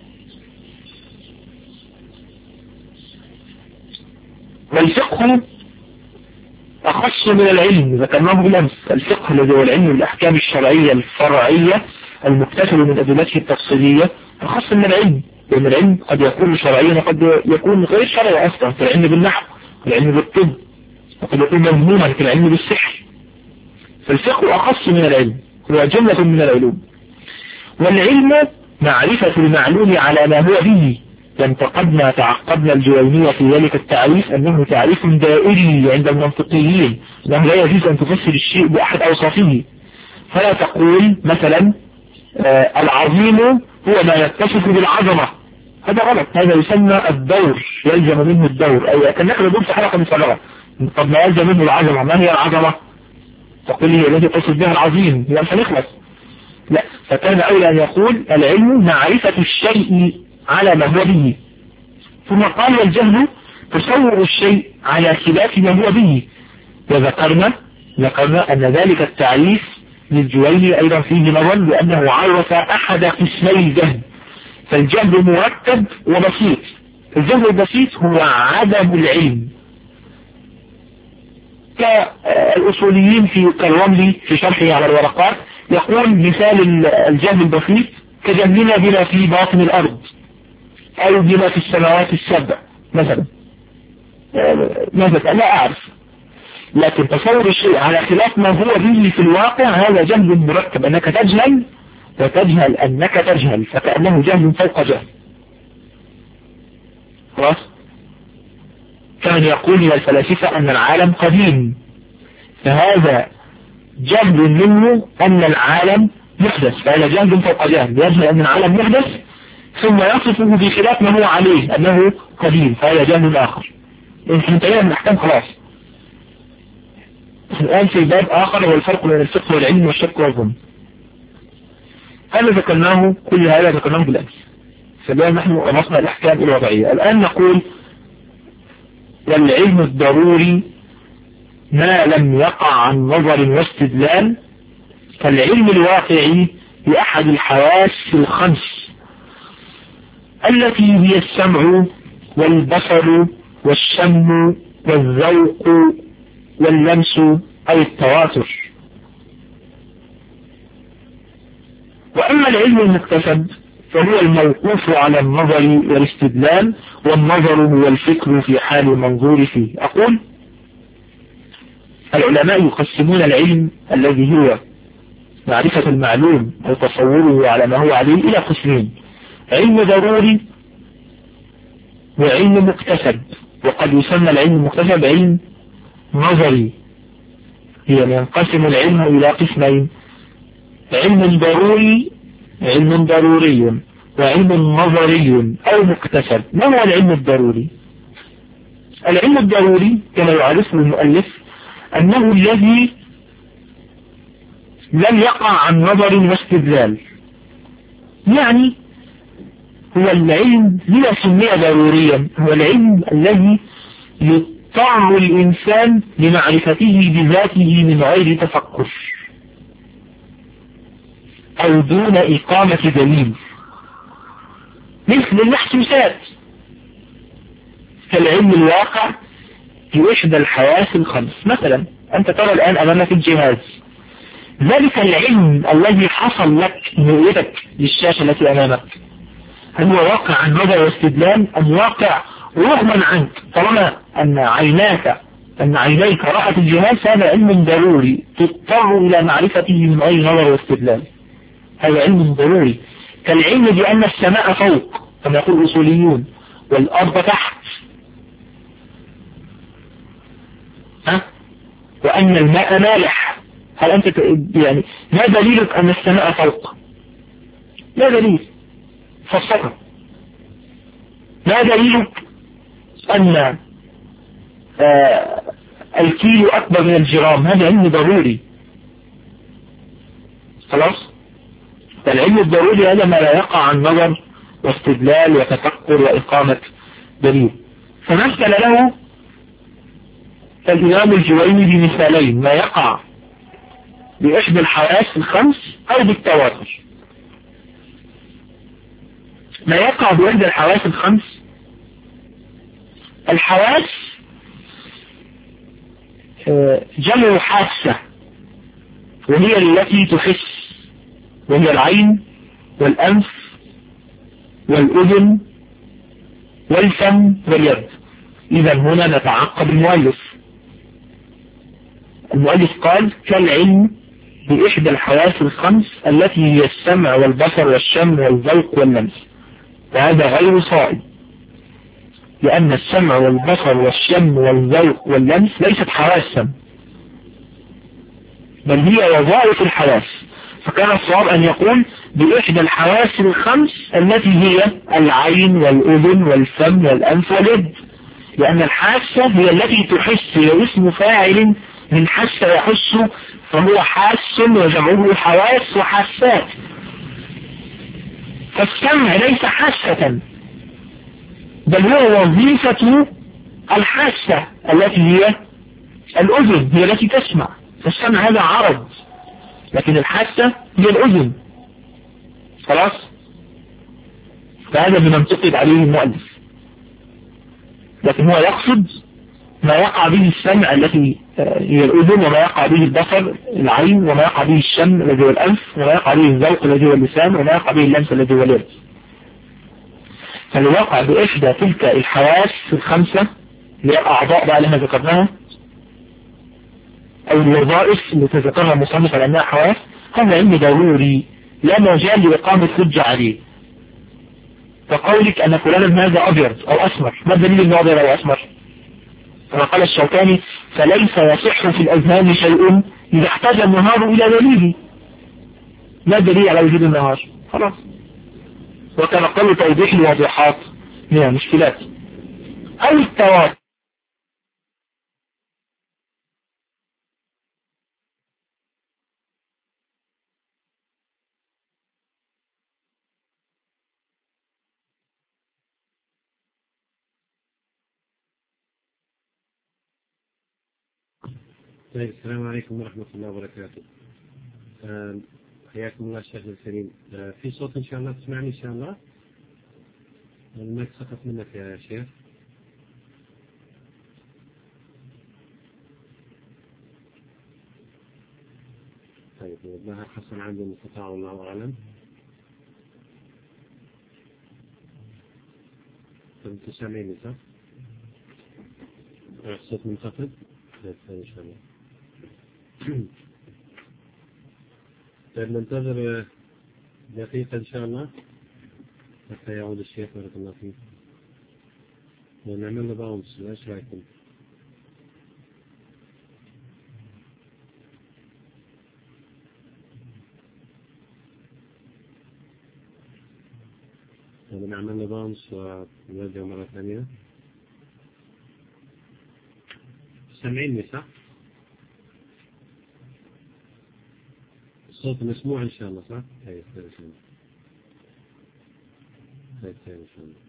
C: والفقه أخص من العلم، ذكرناه بالأمس. الفقه الذي هو العلم بالأحكام الشرعية الفرعية المكتسب من أدلته التفصيلية أخص من العلم، لأن العلم قد يكون شرعيا وقد يكون غير شرعي أصلا، كالعلم بالنحو والعلم بالطب وقد يكون مذموما كالعلم بالسحر. فالفقه أخص من العلم، هو جملة من العلوم. والعلم معرفة المعلوم على ما هو به. لم تعقدنا الجوينية في ذلك التعريف أنه تعريف دائري عند المنطقيين، أنه لا يجوز أن تفسر الشيء بأحد أوصافه. فلا تقول مثلا العظيم هو ما يتصف بالعظمة، هذا غلط، هذا يسمى الدور، يلزم منه الدور، أي كأنك بدور في حلقة مفرغة. طب ما يلزم منه العظمة، ما هي العظمة؟ تقول لي التي تصف بها العظيم، يبقى مش هنخلص. لا، فكان أولى أن يقول العلم معرفة الشيء على ما هو به. ثم قال والجهل تصور الشيء على خلاف ما هو به. وذكرنا أن ذلك التعريف للجويني أيضا فيه نظر، لأنه عرف أحد قسمي الجهل. فالجهل مركب وبسيط. الجهل البسيط هو عدم العلم، كالأصوليين في كالرملي في شرحه على الورقات يقول مثال الجهل البسيط كجهلنا بما في باطن الأرض أو بما في السماوات السبع مثلا. لا أعرف، لكن تصور الشيء على خلاف ما هو به في الواقع هذا جهل مركب، أنك تجهل وتجهل أنك تجهل، فكأنه جهل فوق جهل. خلاص؟ كان يقول من الفلاسفة أن العالم قديم، فهذا جهل منه أن العالم محدث، فهذا جهل فوق جهل، يجهل أن العالم محدث ثم يصفه بخلاف ما هو عليه أنه قديم، فهذا جهل آخر. انتهينا من الأحكام خلاص. الآن في باب آخر هو الفرق بين الفقه والعلم والشك والظن. هذا ذكرناه، كل هذا ذكرناه بالأمس، فالآن نحن رمصنا الأحكام الوضعية. الآن نقول والعلم الضروري ما لم يقع عن نظر واستدلال كالعلم الواقعي بأحد الحواس الخمس التي هي السمع والبصر والشم والذوق واللمس أو التواتر. وأما العلم المكتسب فهو الموقوف على النظر والاستدلال، والنظر هو الفكر في حال المنظور فيه. أقول العلماء يقسمون العلم الذي هو معرفة المعلوم أو تصوره على ما هو عليه إلى قسمين: علم ضروري وعلم مكتسب. وقد يسمى العلم المكتسب علم نظري، يعني ينقسم العلم إلى قسمين: علم ضروري وعلم نظري أو مكتسب. ما هو العلم الضروري؟ العلم الضروري كما يعرفه المؤلف أنه الذي لم يقع عن نظر واستدلال، يعني هو العلم لما سمي ضروريا، هو العلم الذي يضطر الإنسان لمعرفته بذاته من غير تفكر أو دون إقامة دليل، مثل المحسوسات كالعلم الواقع في إحدى الحواس الخمس. مثلا أنت ترى الآن أمامك الجهاز، ذلك العلم الذي حصل لك رؤيتك للشاشة التي أمامك هل هو واقع عن نظر واستدلال أم واقع رغما عنك؟ طالما أن عينيك رأت الجهاز هذا علم ضروري تضطر إلى معرفته من غير نظر واستدلال، هذا علم ضروري. كالعلم بأن السماء فوق كما يقول الأصوليون والأرض تحت، وأن الماء مالح. هل أنت يعني ما دليلك أن السماء فوق؟ لا دليل، فالسقط. ما دليلك أن الكيلو أكبر من الجرام؟ هذا علم ضروري. خلاص؟ فالعلم الضروري هذا ما لا يقع عن نظر واستدلال وتفكر وإقامة دليل. فمثل له الإمام الجويني بمثالين: ما يقع بإحدى الحواس الخمس أو بالتواتر. ما يقع بإحدى الحواس الخمس، الحواس جمع حاسة وهي التي تحس، وهي العين والأنف والأذن والفم واليد. إذا هنا نتعقب المؤلف المؤلف قال كالعلم بإحدى الحواس الخمس التي هي السمع والبصر والشم والذوق واللمس، وهذا غير صائب، لأن السمع والبصر والشم والذوق واللمس ليست حواسا، بل هي وظائف الحواس. فكان الصواب أن يقول بإحدى الحواس الخمس التي هي العين والأذن والفم والأنف واليد، لأن الحاسة هي التي تحس، هي اسم فاعل من حس يحس، فهو حاس وجمعه حواس وحاسات. فالسمع ليس حاسة، بل هو وظيفة الحاسة التي هي الأذن، هي التي تسمع. فالسمع هذا عرض، لكن الحاسة هي الأذن. خلاص؟ فهذا بمنطقد عليه المؤلف، لكن هو يقصد ما يقع به السمع التي هي الأذن، وما يقع به البصر العين، وما يقع به الشم الذي هو الأنف، وما يقع به الذوق الذي هو اللسان، وما يقع به اللمس الذي هو اليد. فالواقع بإحدى تلك الحواس الخمسة اللي هي الأعضاء بقى لما ذكرناها، أو الوظائف اللي تذكرها المصنف على أنها حواس، هذا علم ضروري لا مجال لإقامة حجة عليه. فقولك أن فلانا هذا أبيض أو أسمر، ما الدليل أنه أبيض أو أسمر؟ كما قال الشوكاني فليس يصح في الأذهان شيء إذا احتاج النهار إلى دليل. لا دليل على وجود النهار، خلاص. وكما قالوا توضيح الواضحات من المشكلات أو التواتر.
D: طيب، السلام عليكم ورحمة الله وبركاته. حياكم الله الشيخ الكريم. في صوت إن شاء الله تسمعني إن شاء الله؟ المايك سقط منك يا شيخ. طيب، الظاهر حصل عندي انقطاع والله أعلم. طيب، أنتم سامعيني صح؟ الصوت منخفض؟ طيب إن شاء الله. طيب، ننتظر دقيقة إن شاء الله حتى يعود الشيخ بارك الله فيه، ونعمل له باونس. إيش رأيكم؟ نعمل له باونس ونرجع مرة ثانية. سامعيني صح؟ الصوت مسموع إن شاء الله صح؟ أي خير إن شاء الله. خير إن شاء الله.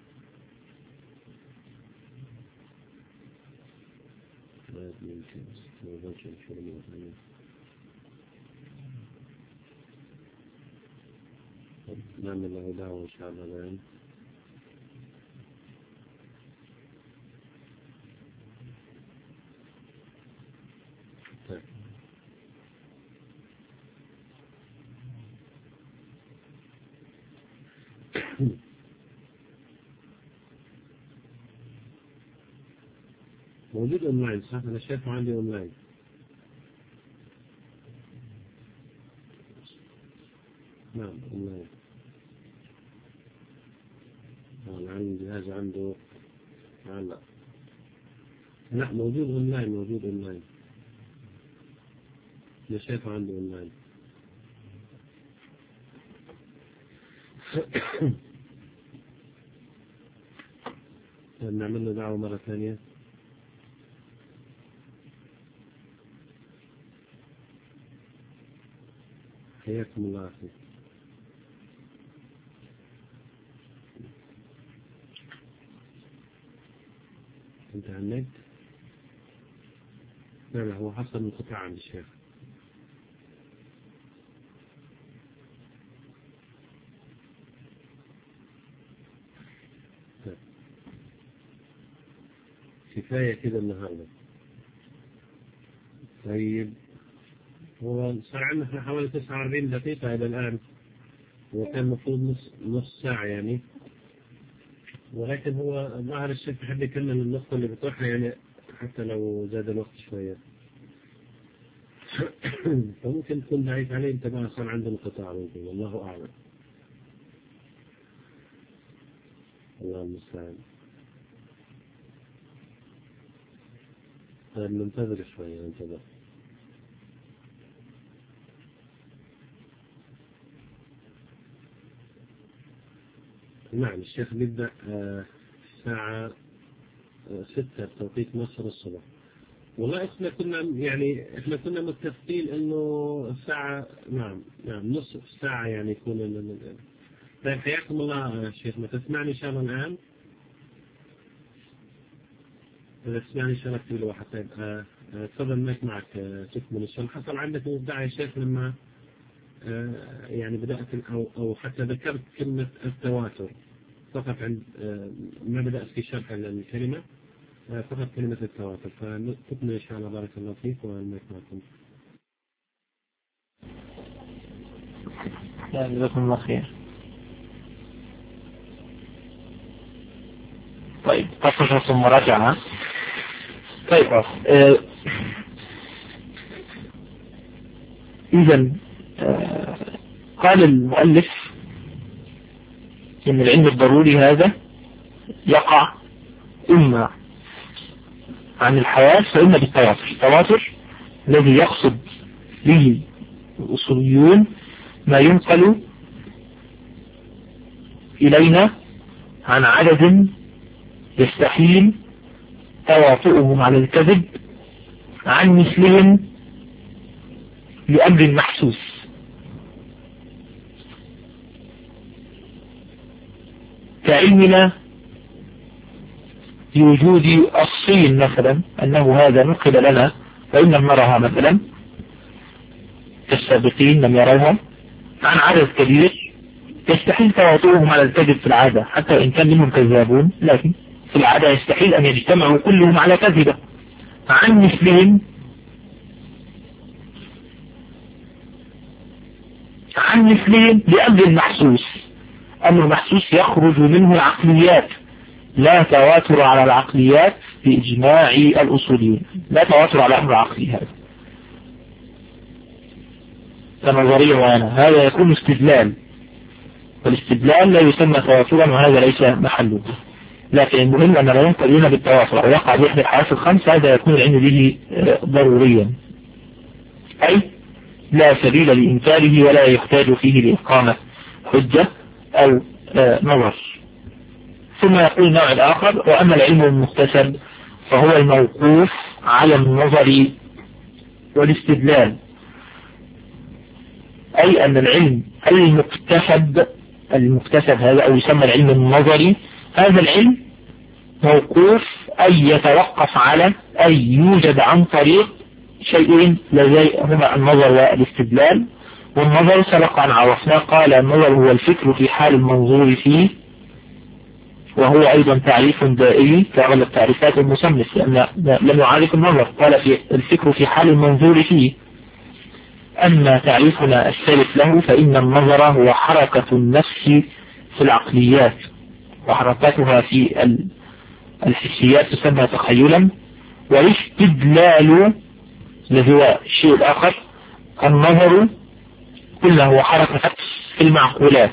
D: نعمل له دعوة إن شاء الله الآن. طيب. موجود أونلاين صح؟ أنا شايفه عندي أونلاين. نعم أونلاين. لعل الجهاز عنده لا موجود أونلاين، موجود أونلاين. أنا شايفه عنده أونلاين. نعمل له دعوة مرة ثانية. حياكم الله أخي. أنت عنيت؟ لا هو حصل انقطاع عند الشيخ. كفاية كده النهاردة. طيب، هو صار عندنا حوالي 49 دقيقة إلى الآن، وكان المفروض نص ساعة يعني، ولكن هو ظاهر الشيخ يحب يكمل النقطة اللي بطرحها يعني حتى لو زاد الوقت شوية. فممكن تكون ضعيف عليه انت بقى صار عنده انقطاع ممكن، والله أعلم. الله المستعان. ننتظر شوية ننتظر. نعم الشيخ بيبدأ الساعة 6 بتوقيت مصر الصبح. والله احنا كنا متفقين انه الساعة نعم نصف ساعة يعني يكون. طيب حياكم الله يا شيخ، ما تسمعني ان شاء الله الآن؟ إذا تسمعني ان شاء الله اكتب لي واحد. طيب تفضل مايك معك تكمل ان شاء الله. حصل عندك مبدع يا شيخ لما يعني بدأت أو حتى ذكرت كلمة التواتر فقط عند ما بدأت في شرح الكلمة فقط كلمة التواتر، فتكمل إن شاء الله. بارك الله فيك والمايك معكم.
C: جزاكم الله خير. طيب فرصة مراجعة. طيب إذن قال المؤلف إن العلم الضروري هذا يقع إما عن الحواس وإما بالتواتر. التواتر الذي يقصد به الأصوليون ما ينقل إلينا عن عدد يستحيل تواطؤهم على الكذب عن مثلهم لأمر محسوس. كعلمنا بوجود الصين مثلا أنه هذا نقل لنا وإن لم نرها مثلا كالسابقين لم يروها عن عدد كبير يستحيل تواطؤهم على الكذب في العادة، حتى إن كان منهم كذابون لكن في العادة يستحيل أن يجتمعوا كلهم على كذبة عن مثلهم لأمر محسوس. أمر محسوس يخرج منه العقليات، لا تواتر على العقليات بإجماع الأصوليين، لا تواتر على أمر عقلي. هذا كنظرية معينة، هذا يكون استدلال، والاستدلال لا يسمى تواترا وهذا ليس محله. لكن المهم أن لا ينقل لنا بالتواتر ويقع بإحدى الحواس الخمس، هذا يكون العلم به ضروريا، أي لا سبيل لإنكاره ولا يحتاج فيه لإقامة حجة أو نظر. ثم يقول النوع الآخر: وأما العلم المكتسب فهو الموقوف على النظر والاستدلال، أي أن العلم المكتسب هذا أو يسمى العلم النظري، هذا العلم موقوف أي يتوقف على أي يوجد عن طريق شيئين هما النظر والاستدلال. والنظر سبق أن عرفنا، قال النظر هو الفكر في حال المنظور فيه، وهو أيضا تعريف دائري كأغلب التعريفات المصنف، لأن لم يعرف النظر، قال في الفكر في حال المنظور فيه. أما تعريفنا الثالث له فإن النظر هو حركة النفس في العقليات، وحركاتها في الحسيات تسمى تخيلا. والاستدلال الذي هو الشيء الآخر، النظر كله هو حركة نفس في المعقولات.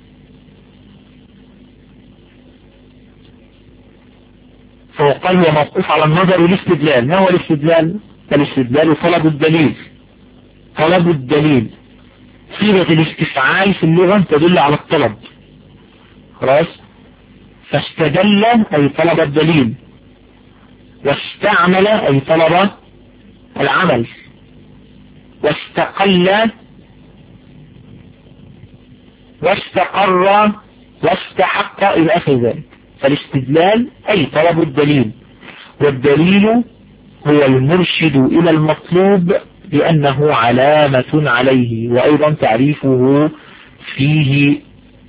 C: فقال هو موقوف على النظر والاستدلال. ما هو الاستدلال؟ الاستدلال طلب الدليل. طلب الدليل صيغة الاستفعال في اللغة تدل على الطلب، خلاص. فاستدل أي طلب الدليل، واستعمل أي طلب العمل، واستقل واستقر واستحق إلى آخر ذلك. فالاستدلال أي طلب الدليل، والدليل هو المرشد إلى المطلوب لأنه علامة عليه. وأيضا تعريفه فيه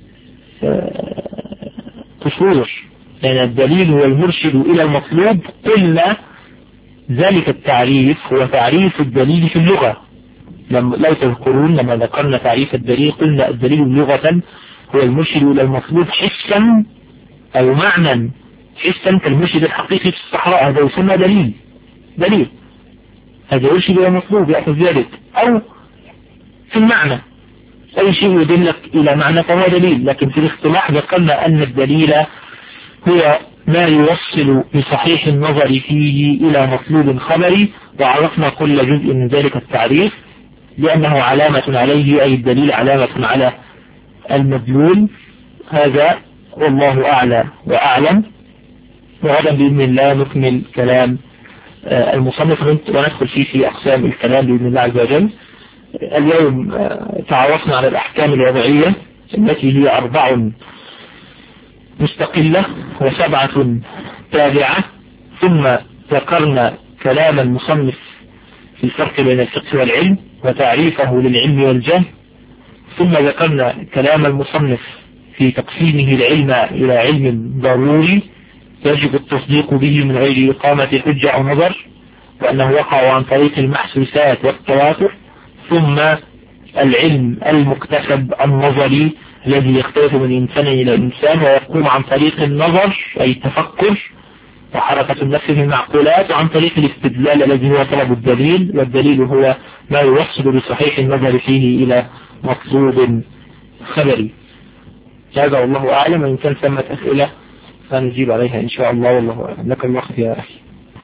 C: قصور، لأن الدليل هو المرشد إلى المطلوب. قلنا ذلك التعريف هو تعريف الدليل في اللغة. لو تذكرون لما ذكرنا تعريف الدليل قلنا الدليل لغة هو المرشد إلى المطلوب حسا أو معنى. حسا كالمرشد الحقيقي في الصحراء، هذا يسمى دليل. هذا يرشد إلى مطلوب يأخذ ذلك، أو في المعنى أي شيء يدلك إلى معنى فهو دليل. لكن في الاصطلاح ذكرنا أن الدليل هو ما يوصل بصحيح النظر فيه إلى مطلوب خبري، وعرفنا كل جزء من ذلك التعريف لأنه علامة عليه، أي الدليل علامة على المدلول. هذا والله أعلى وأعلم. وغدا بإذن الله نكمل كلام المصنف وندخل فيه في أقسام الكلام بإذن الله عز وجل. اليوم تعرفنا على الأحكام الوضعية التي هي 4 مستقلة و7 تابعة، ثم ذكرنا كلام المصنف في الفرق بين الفقه والعلم وتعريفه للعلم والجهل، ثم ذكرنا كلام المصنف في تقسيمه العلم إلى علم ضروري يجب التصديق به من غير إقامة حجة أو نظر، وأنه يقع عن طريق المحسوسات والتواتر، ثم العلم المكتسب النظري الذي يختلف من إنسان إلى إنسان ويقوم عن طريق النظر أي التفكر وحركة النفس في المعقولات، وعن طريق الاستدلال الذي هو طلب الدليل، والدليل هو ما يوصل بصحيح النظر فيه إلى مطلوب خبري. هذا والله أعلم. وإن كان ثمة أسئلة فنجيب عليها إن شاء الله. والله أعلم. لك الوقت يا أخي.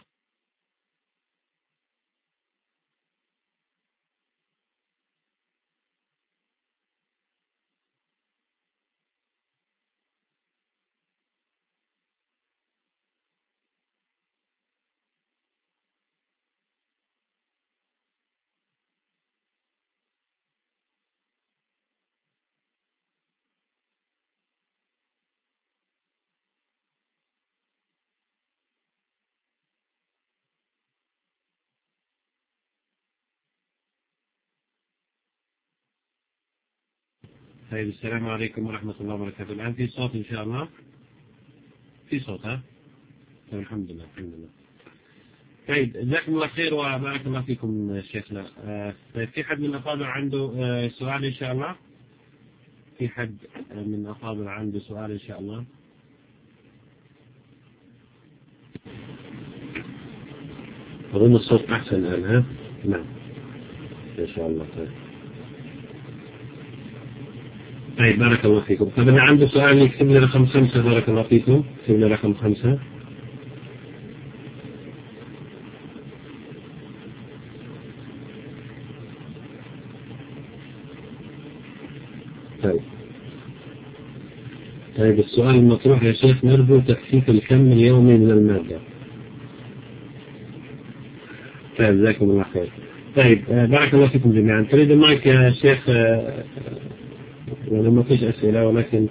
D: طيب، السلام عليكم ورحمة الله وبركاته. الآن في صوت إن شاء الله؟ في صوت ها؟ طيب الحمد لله الحمد لله. طيب جزاكم الله خير وبارك الله فيكم شيخنا. طيب في حد من الأفاضل عنده سؤال إن شاء الله؟ في حد من الأفاضل عنده سؤال إن شاء الله؟ أظن الصوت أحسن الآن ها؟ نعم إن شاء الله. طيب بارك الله فيكم. طيب اللي عنده سؤال يكتب لي رقم 5. بارك الله فيكم. يكتب لي رقم 5. طيب السؤال المطروح يا شيخ: نرجو تخفيف الكم اليومي من المادة. طيب جزاكم الله خير. طيب بارك الله فيكم جميعا. تريد المايك يا شيخ؟ ما فيش أسئلة ولكن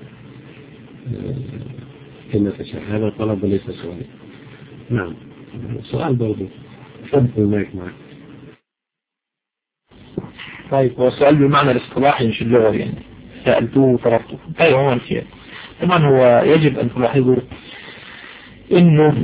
D: كنا تشاء. هذا طلب وليس سؤال. نعم سؤال برضو. تفضل المايك معك.
C: طيب هو السؤال بالمعنى الاصطلاحي مش اللغوي يعني. سألته وطلبته. طيب عموما خير. طبعا هو يجب أن تلاحظوا إنه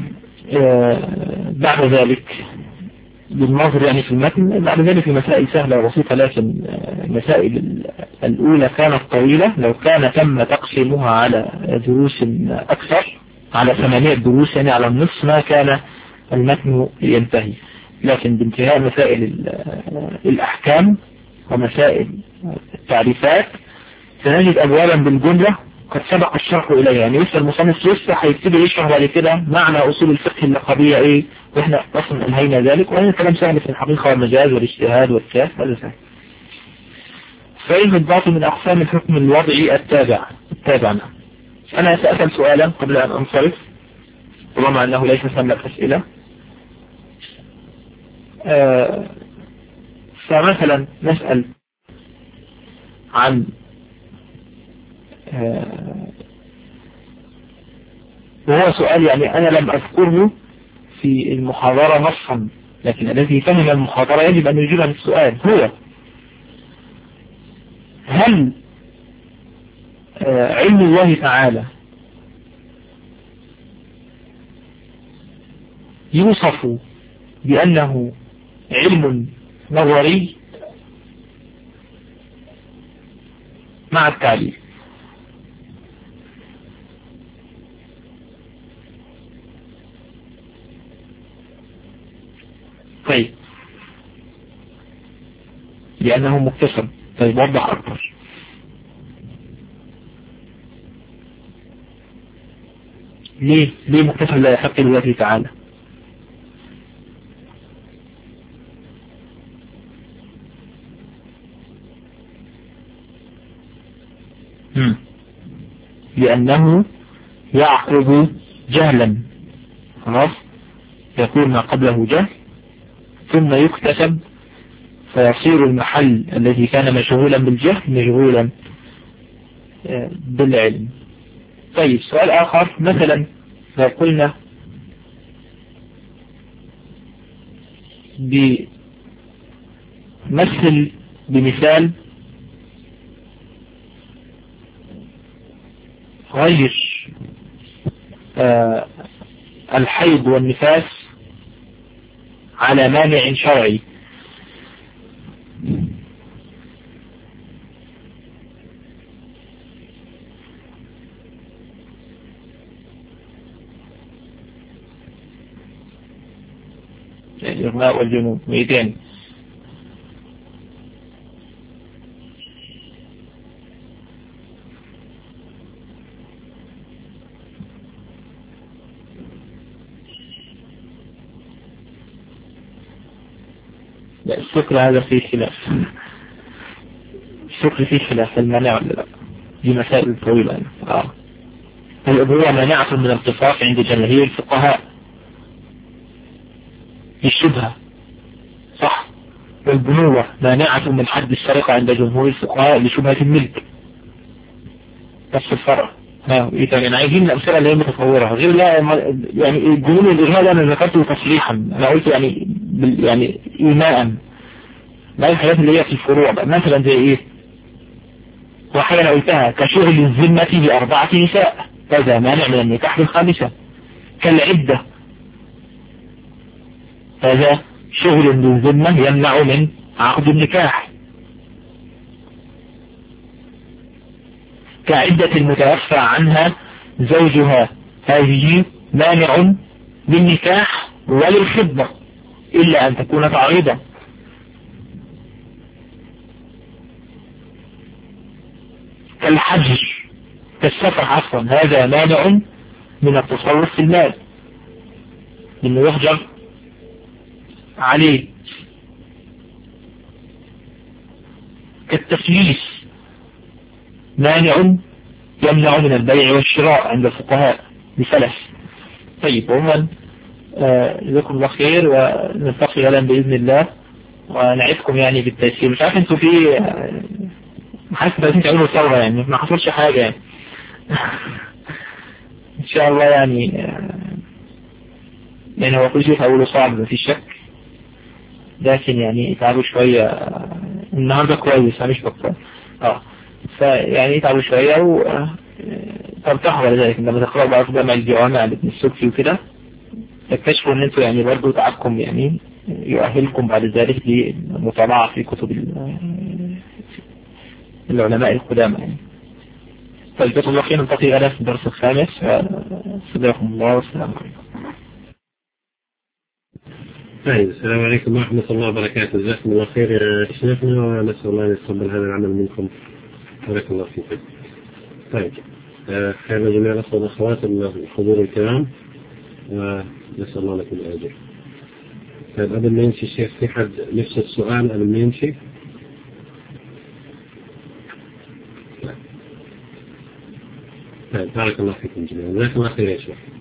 C: بعد ذلك بالنظر يعني في المتن بعد ذلك المسائل سهلة وبسيطة، لكن المسائل الأولى كانت طويلة. لو كان تم تقسيمها على دروس أكثر على 8 دروس يعني على النصف ما كان المتن ينتهي. لكن بانتهاء مسائل الأحكام ومسائل التعريفات سنجد أبوابا بالجملة قد سبق الشرح إليها. يعني لسه المصنف لسه هيبتدي يشرح بعد كده معنى أصول الفقه اللقبية إيه، وإحنا أصلا أنهينا ذلك، وهذا الكلام سهل في الحقيقة والمجاز والاجتهاد والقياس، هذا سهل. فإن الباطل من أقسام الحكم الوضعي التابع. أنا سأسأل سؤالا قبل أن أنصرف طالما أنه ليس ثمة أسئلة. فمثلا نسأل عن وهو سؤال يعني أنا لم أذكره في المحاضرة نصا، لكن الذي فهم المحاضرة يجب أن يجيب عن السؤال. هو هل علم الله تعالى يوصف بأنه علم نظري مع التعليل؟ طيب لأنه مكتسب. طيب وضح أكثر. ليه مكتسب لا يحق لله تعالى؟ لأنه يعقب جهلا، خلاص، يكون ما قبله جهل ثم يكتسب فيصير المحل الذي كان مشغولا بالجهل مشغولا بالعلم. طيب سؤال آخر، مثلا لو قلنا بمثال غير الحيض والنفاس على مانع شرعي، الإغماء والجنون ميتين. لا السكر هذا فيه خلاف، السكر فيه خلاف المانع ولا لا، دي مسائل طويلة. الأبوة مانعة من الاتفاق عند جماهير الفقهاء للشبهة، صح، والبنوة مانعة من حد السرقة عند جمهور الفقهاء لشبهة الملك، نفس الفرع. يعني عايزين الأمثلة اللي هي متطورة غير لا يعني الجنون والإجمال أنا ذكرته تصريحا، أنا قلت يعني إيماء. ما الحاجات اللي هي في الفروع بقى مثلا زي إيه؟ وحاجة أنا قلتها كشغل الذمة ب4 نساء، هذا مانع من النكاح بالخامسة. كالعدة، هذا شغل بالذمة يمنع من عقد النكاح. كعدة المتوفى عنها زوجها، هذه مانع للنكاح وللخدمة إلا أن تكون تعريضا. كالحجر، كالسفر عفوا، هذا مانع من التصرف في المال لأنه يحجر عليه. كالتفليس، مانع يمنع من البيع والشراء عند الفقهاء بفلس. طيب عموما جزاكم الله خير، ونلتقي غدا بإذن الله، ونعدكم يعني بالتيسير. مش عارف انتوا في حاسس لازم تعملوا ثورة، يعني ما حصلش حاجة يعني. ان شاء الله يعني هو كل شيء في أوله صعب مفيش شك، لكن يعني اتعبوا شوية. النهاردة كويس مش بطل فيعني اتعبوا شوية وترتاحوا على ذلك. لما تقرأوا بقى في جامع الجوامع لابن السبكي وكده تكتشفوا ان انتوا يعني برضو تعبكم يعني يؤهلكم بعد ذلك للمطالعة في كتب العلماء القدامى يعني. طيب جزاكم الله خير، نلتقي غدا في الدرس الخامس. استودعكم الله والسلام عليكم.
D: طيب السلام عليكم ورحمة الله وبركاته. جزاكم الله خير يا شيخنا، ونسأل الله أن يتقبل هذا العمل منكم. بارك الله فيكم. طيب خير جميع الأخوة والأخوات الحضور الكرام، ونسأل الله لكم الأجر. طيب قبل ما يمشي الشيخ، في حد نفس السؤال قبل ما يمشي؟ طيب بارك الله فيكم جميعا، جزاكم الله خير يا شيخ.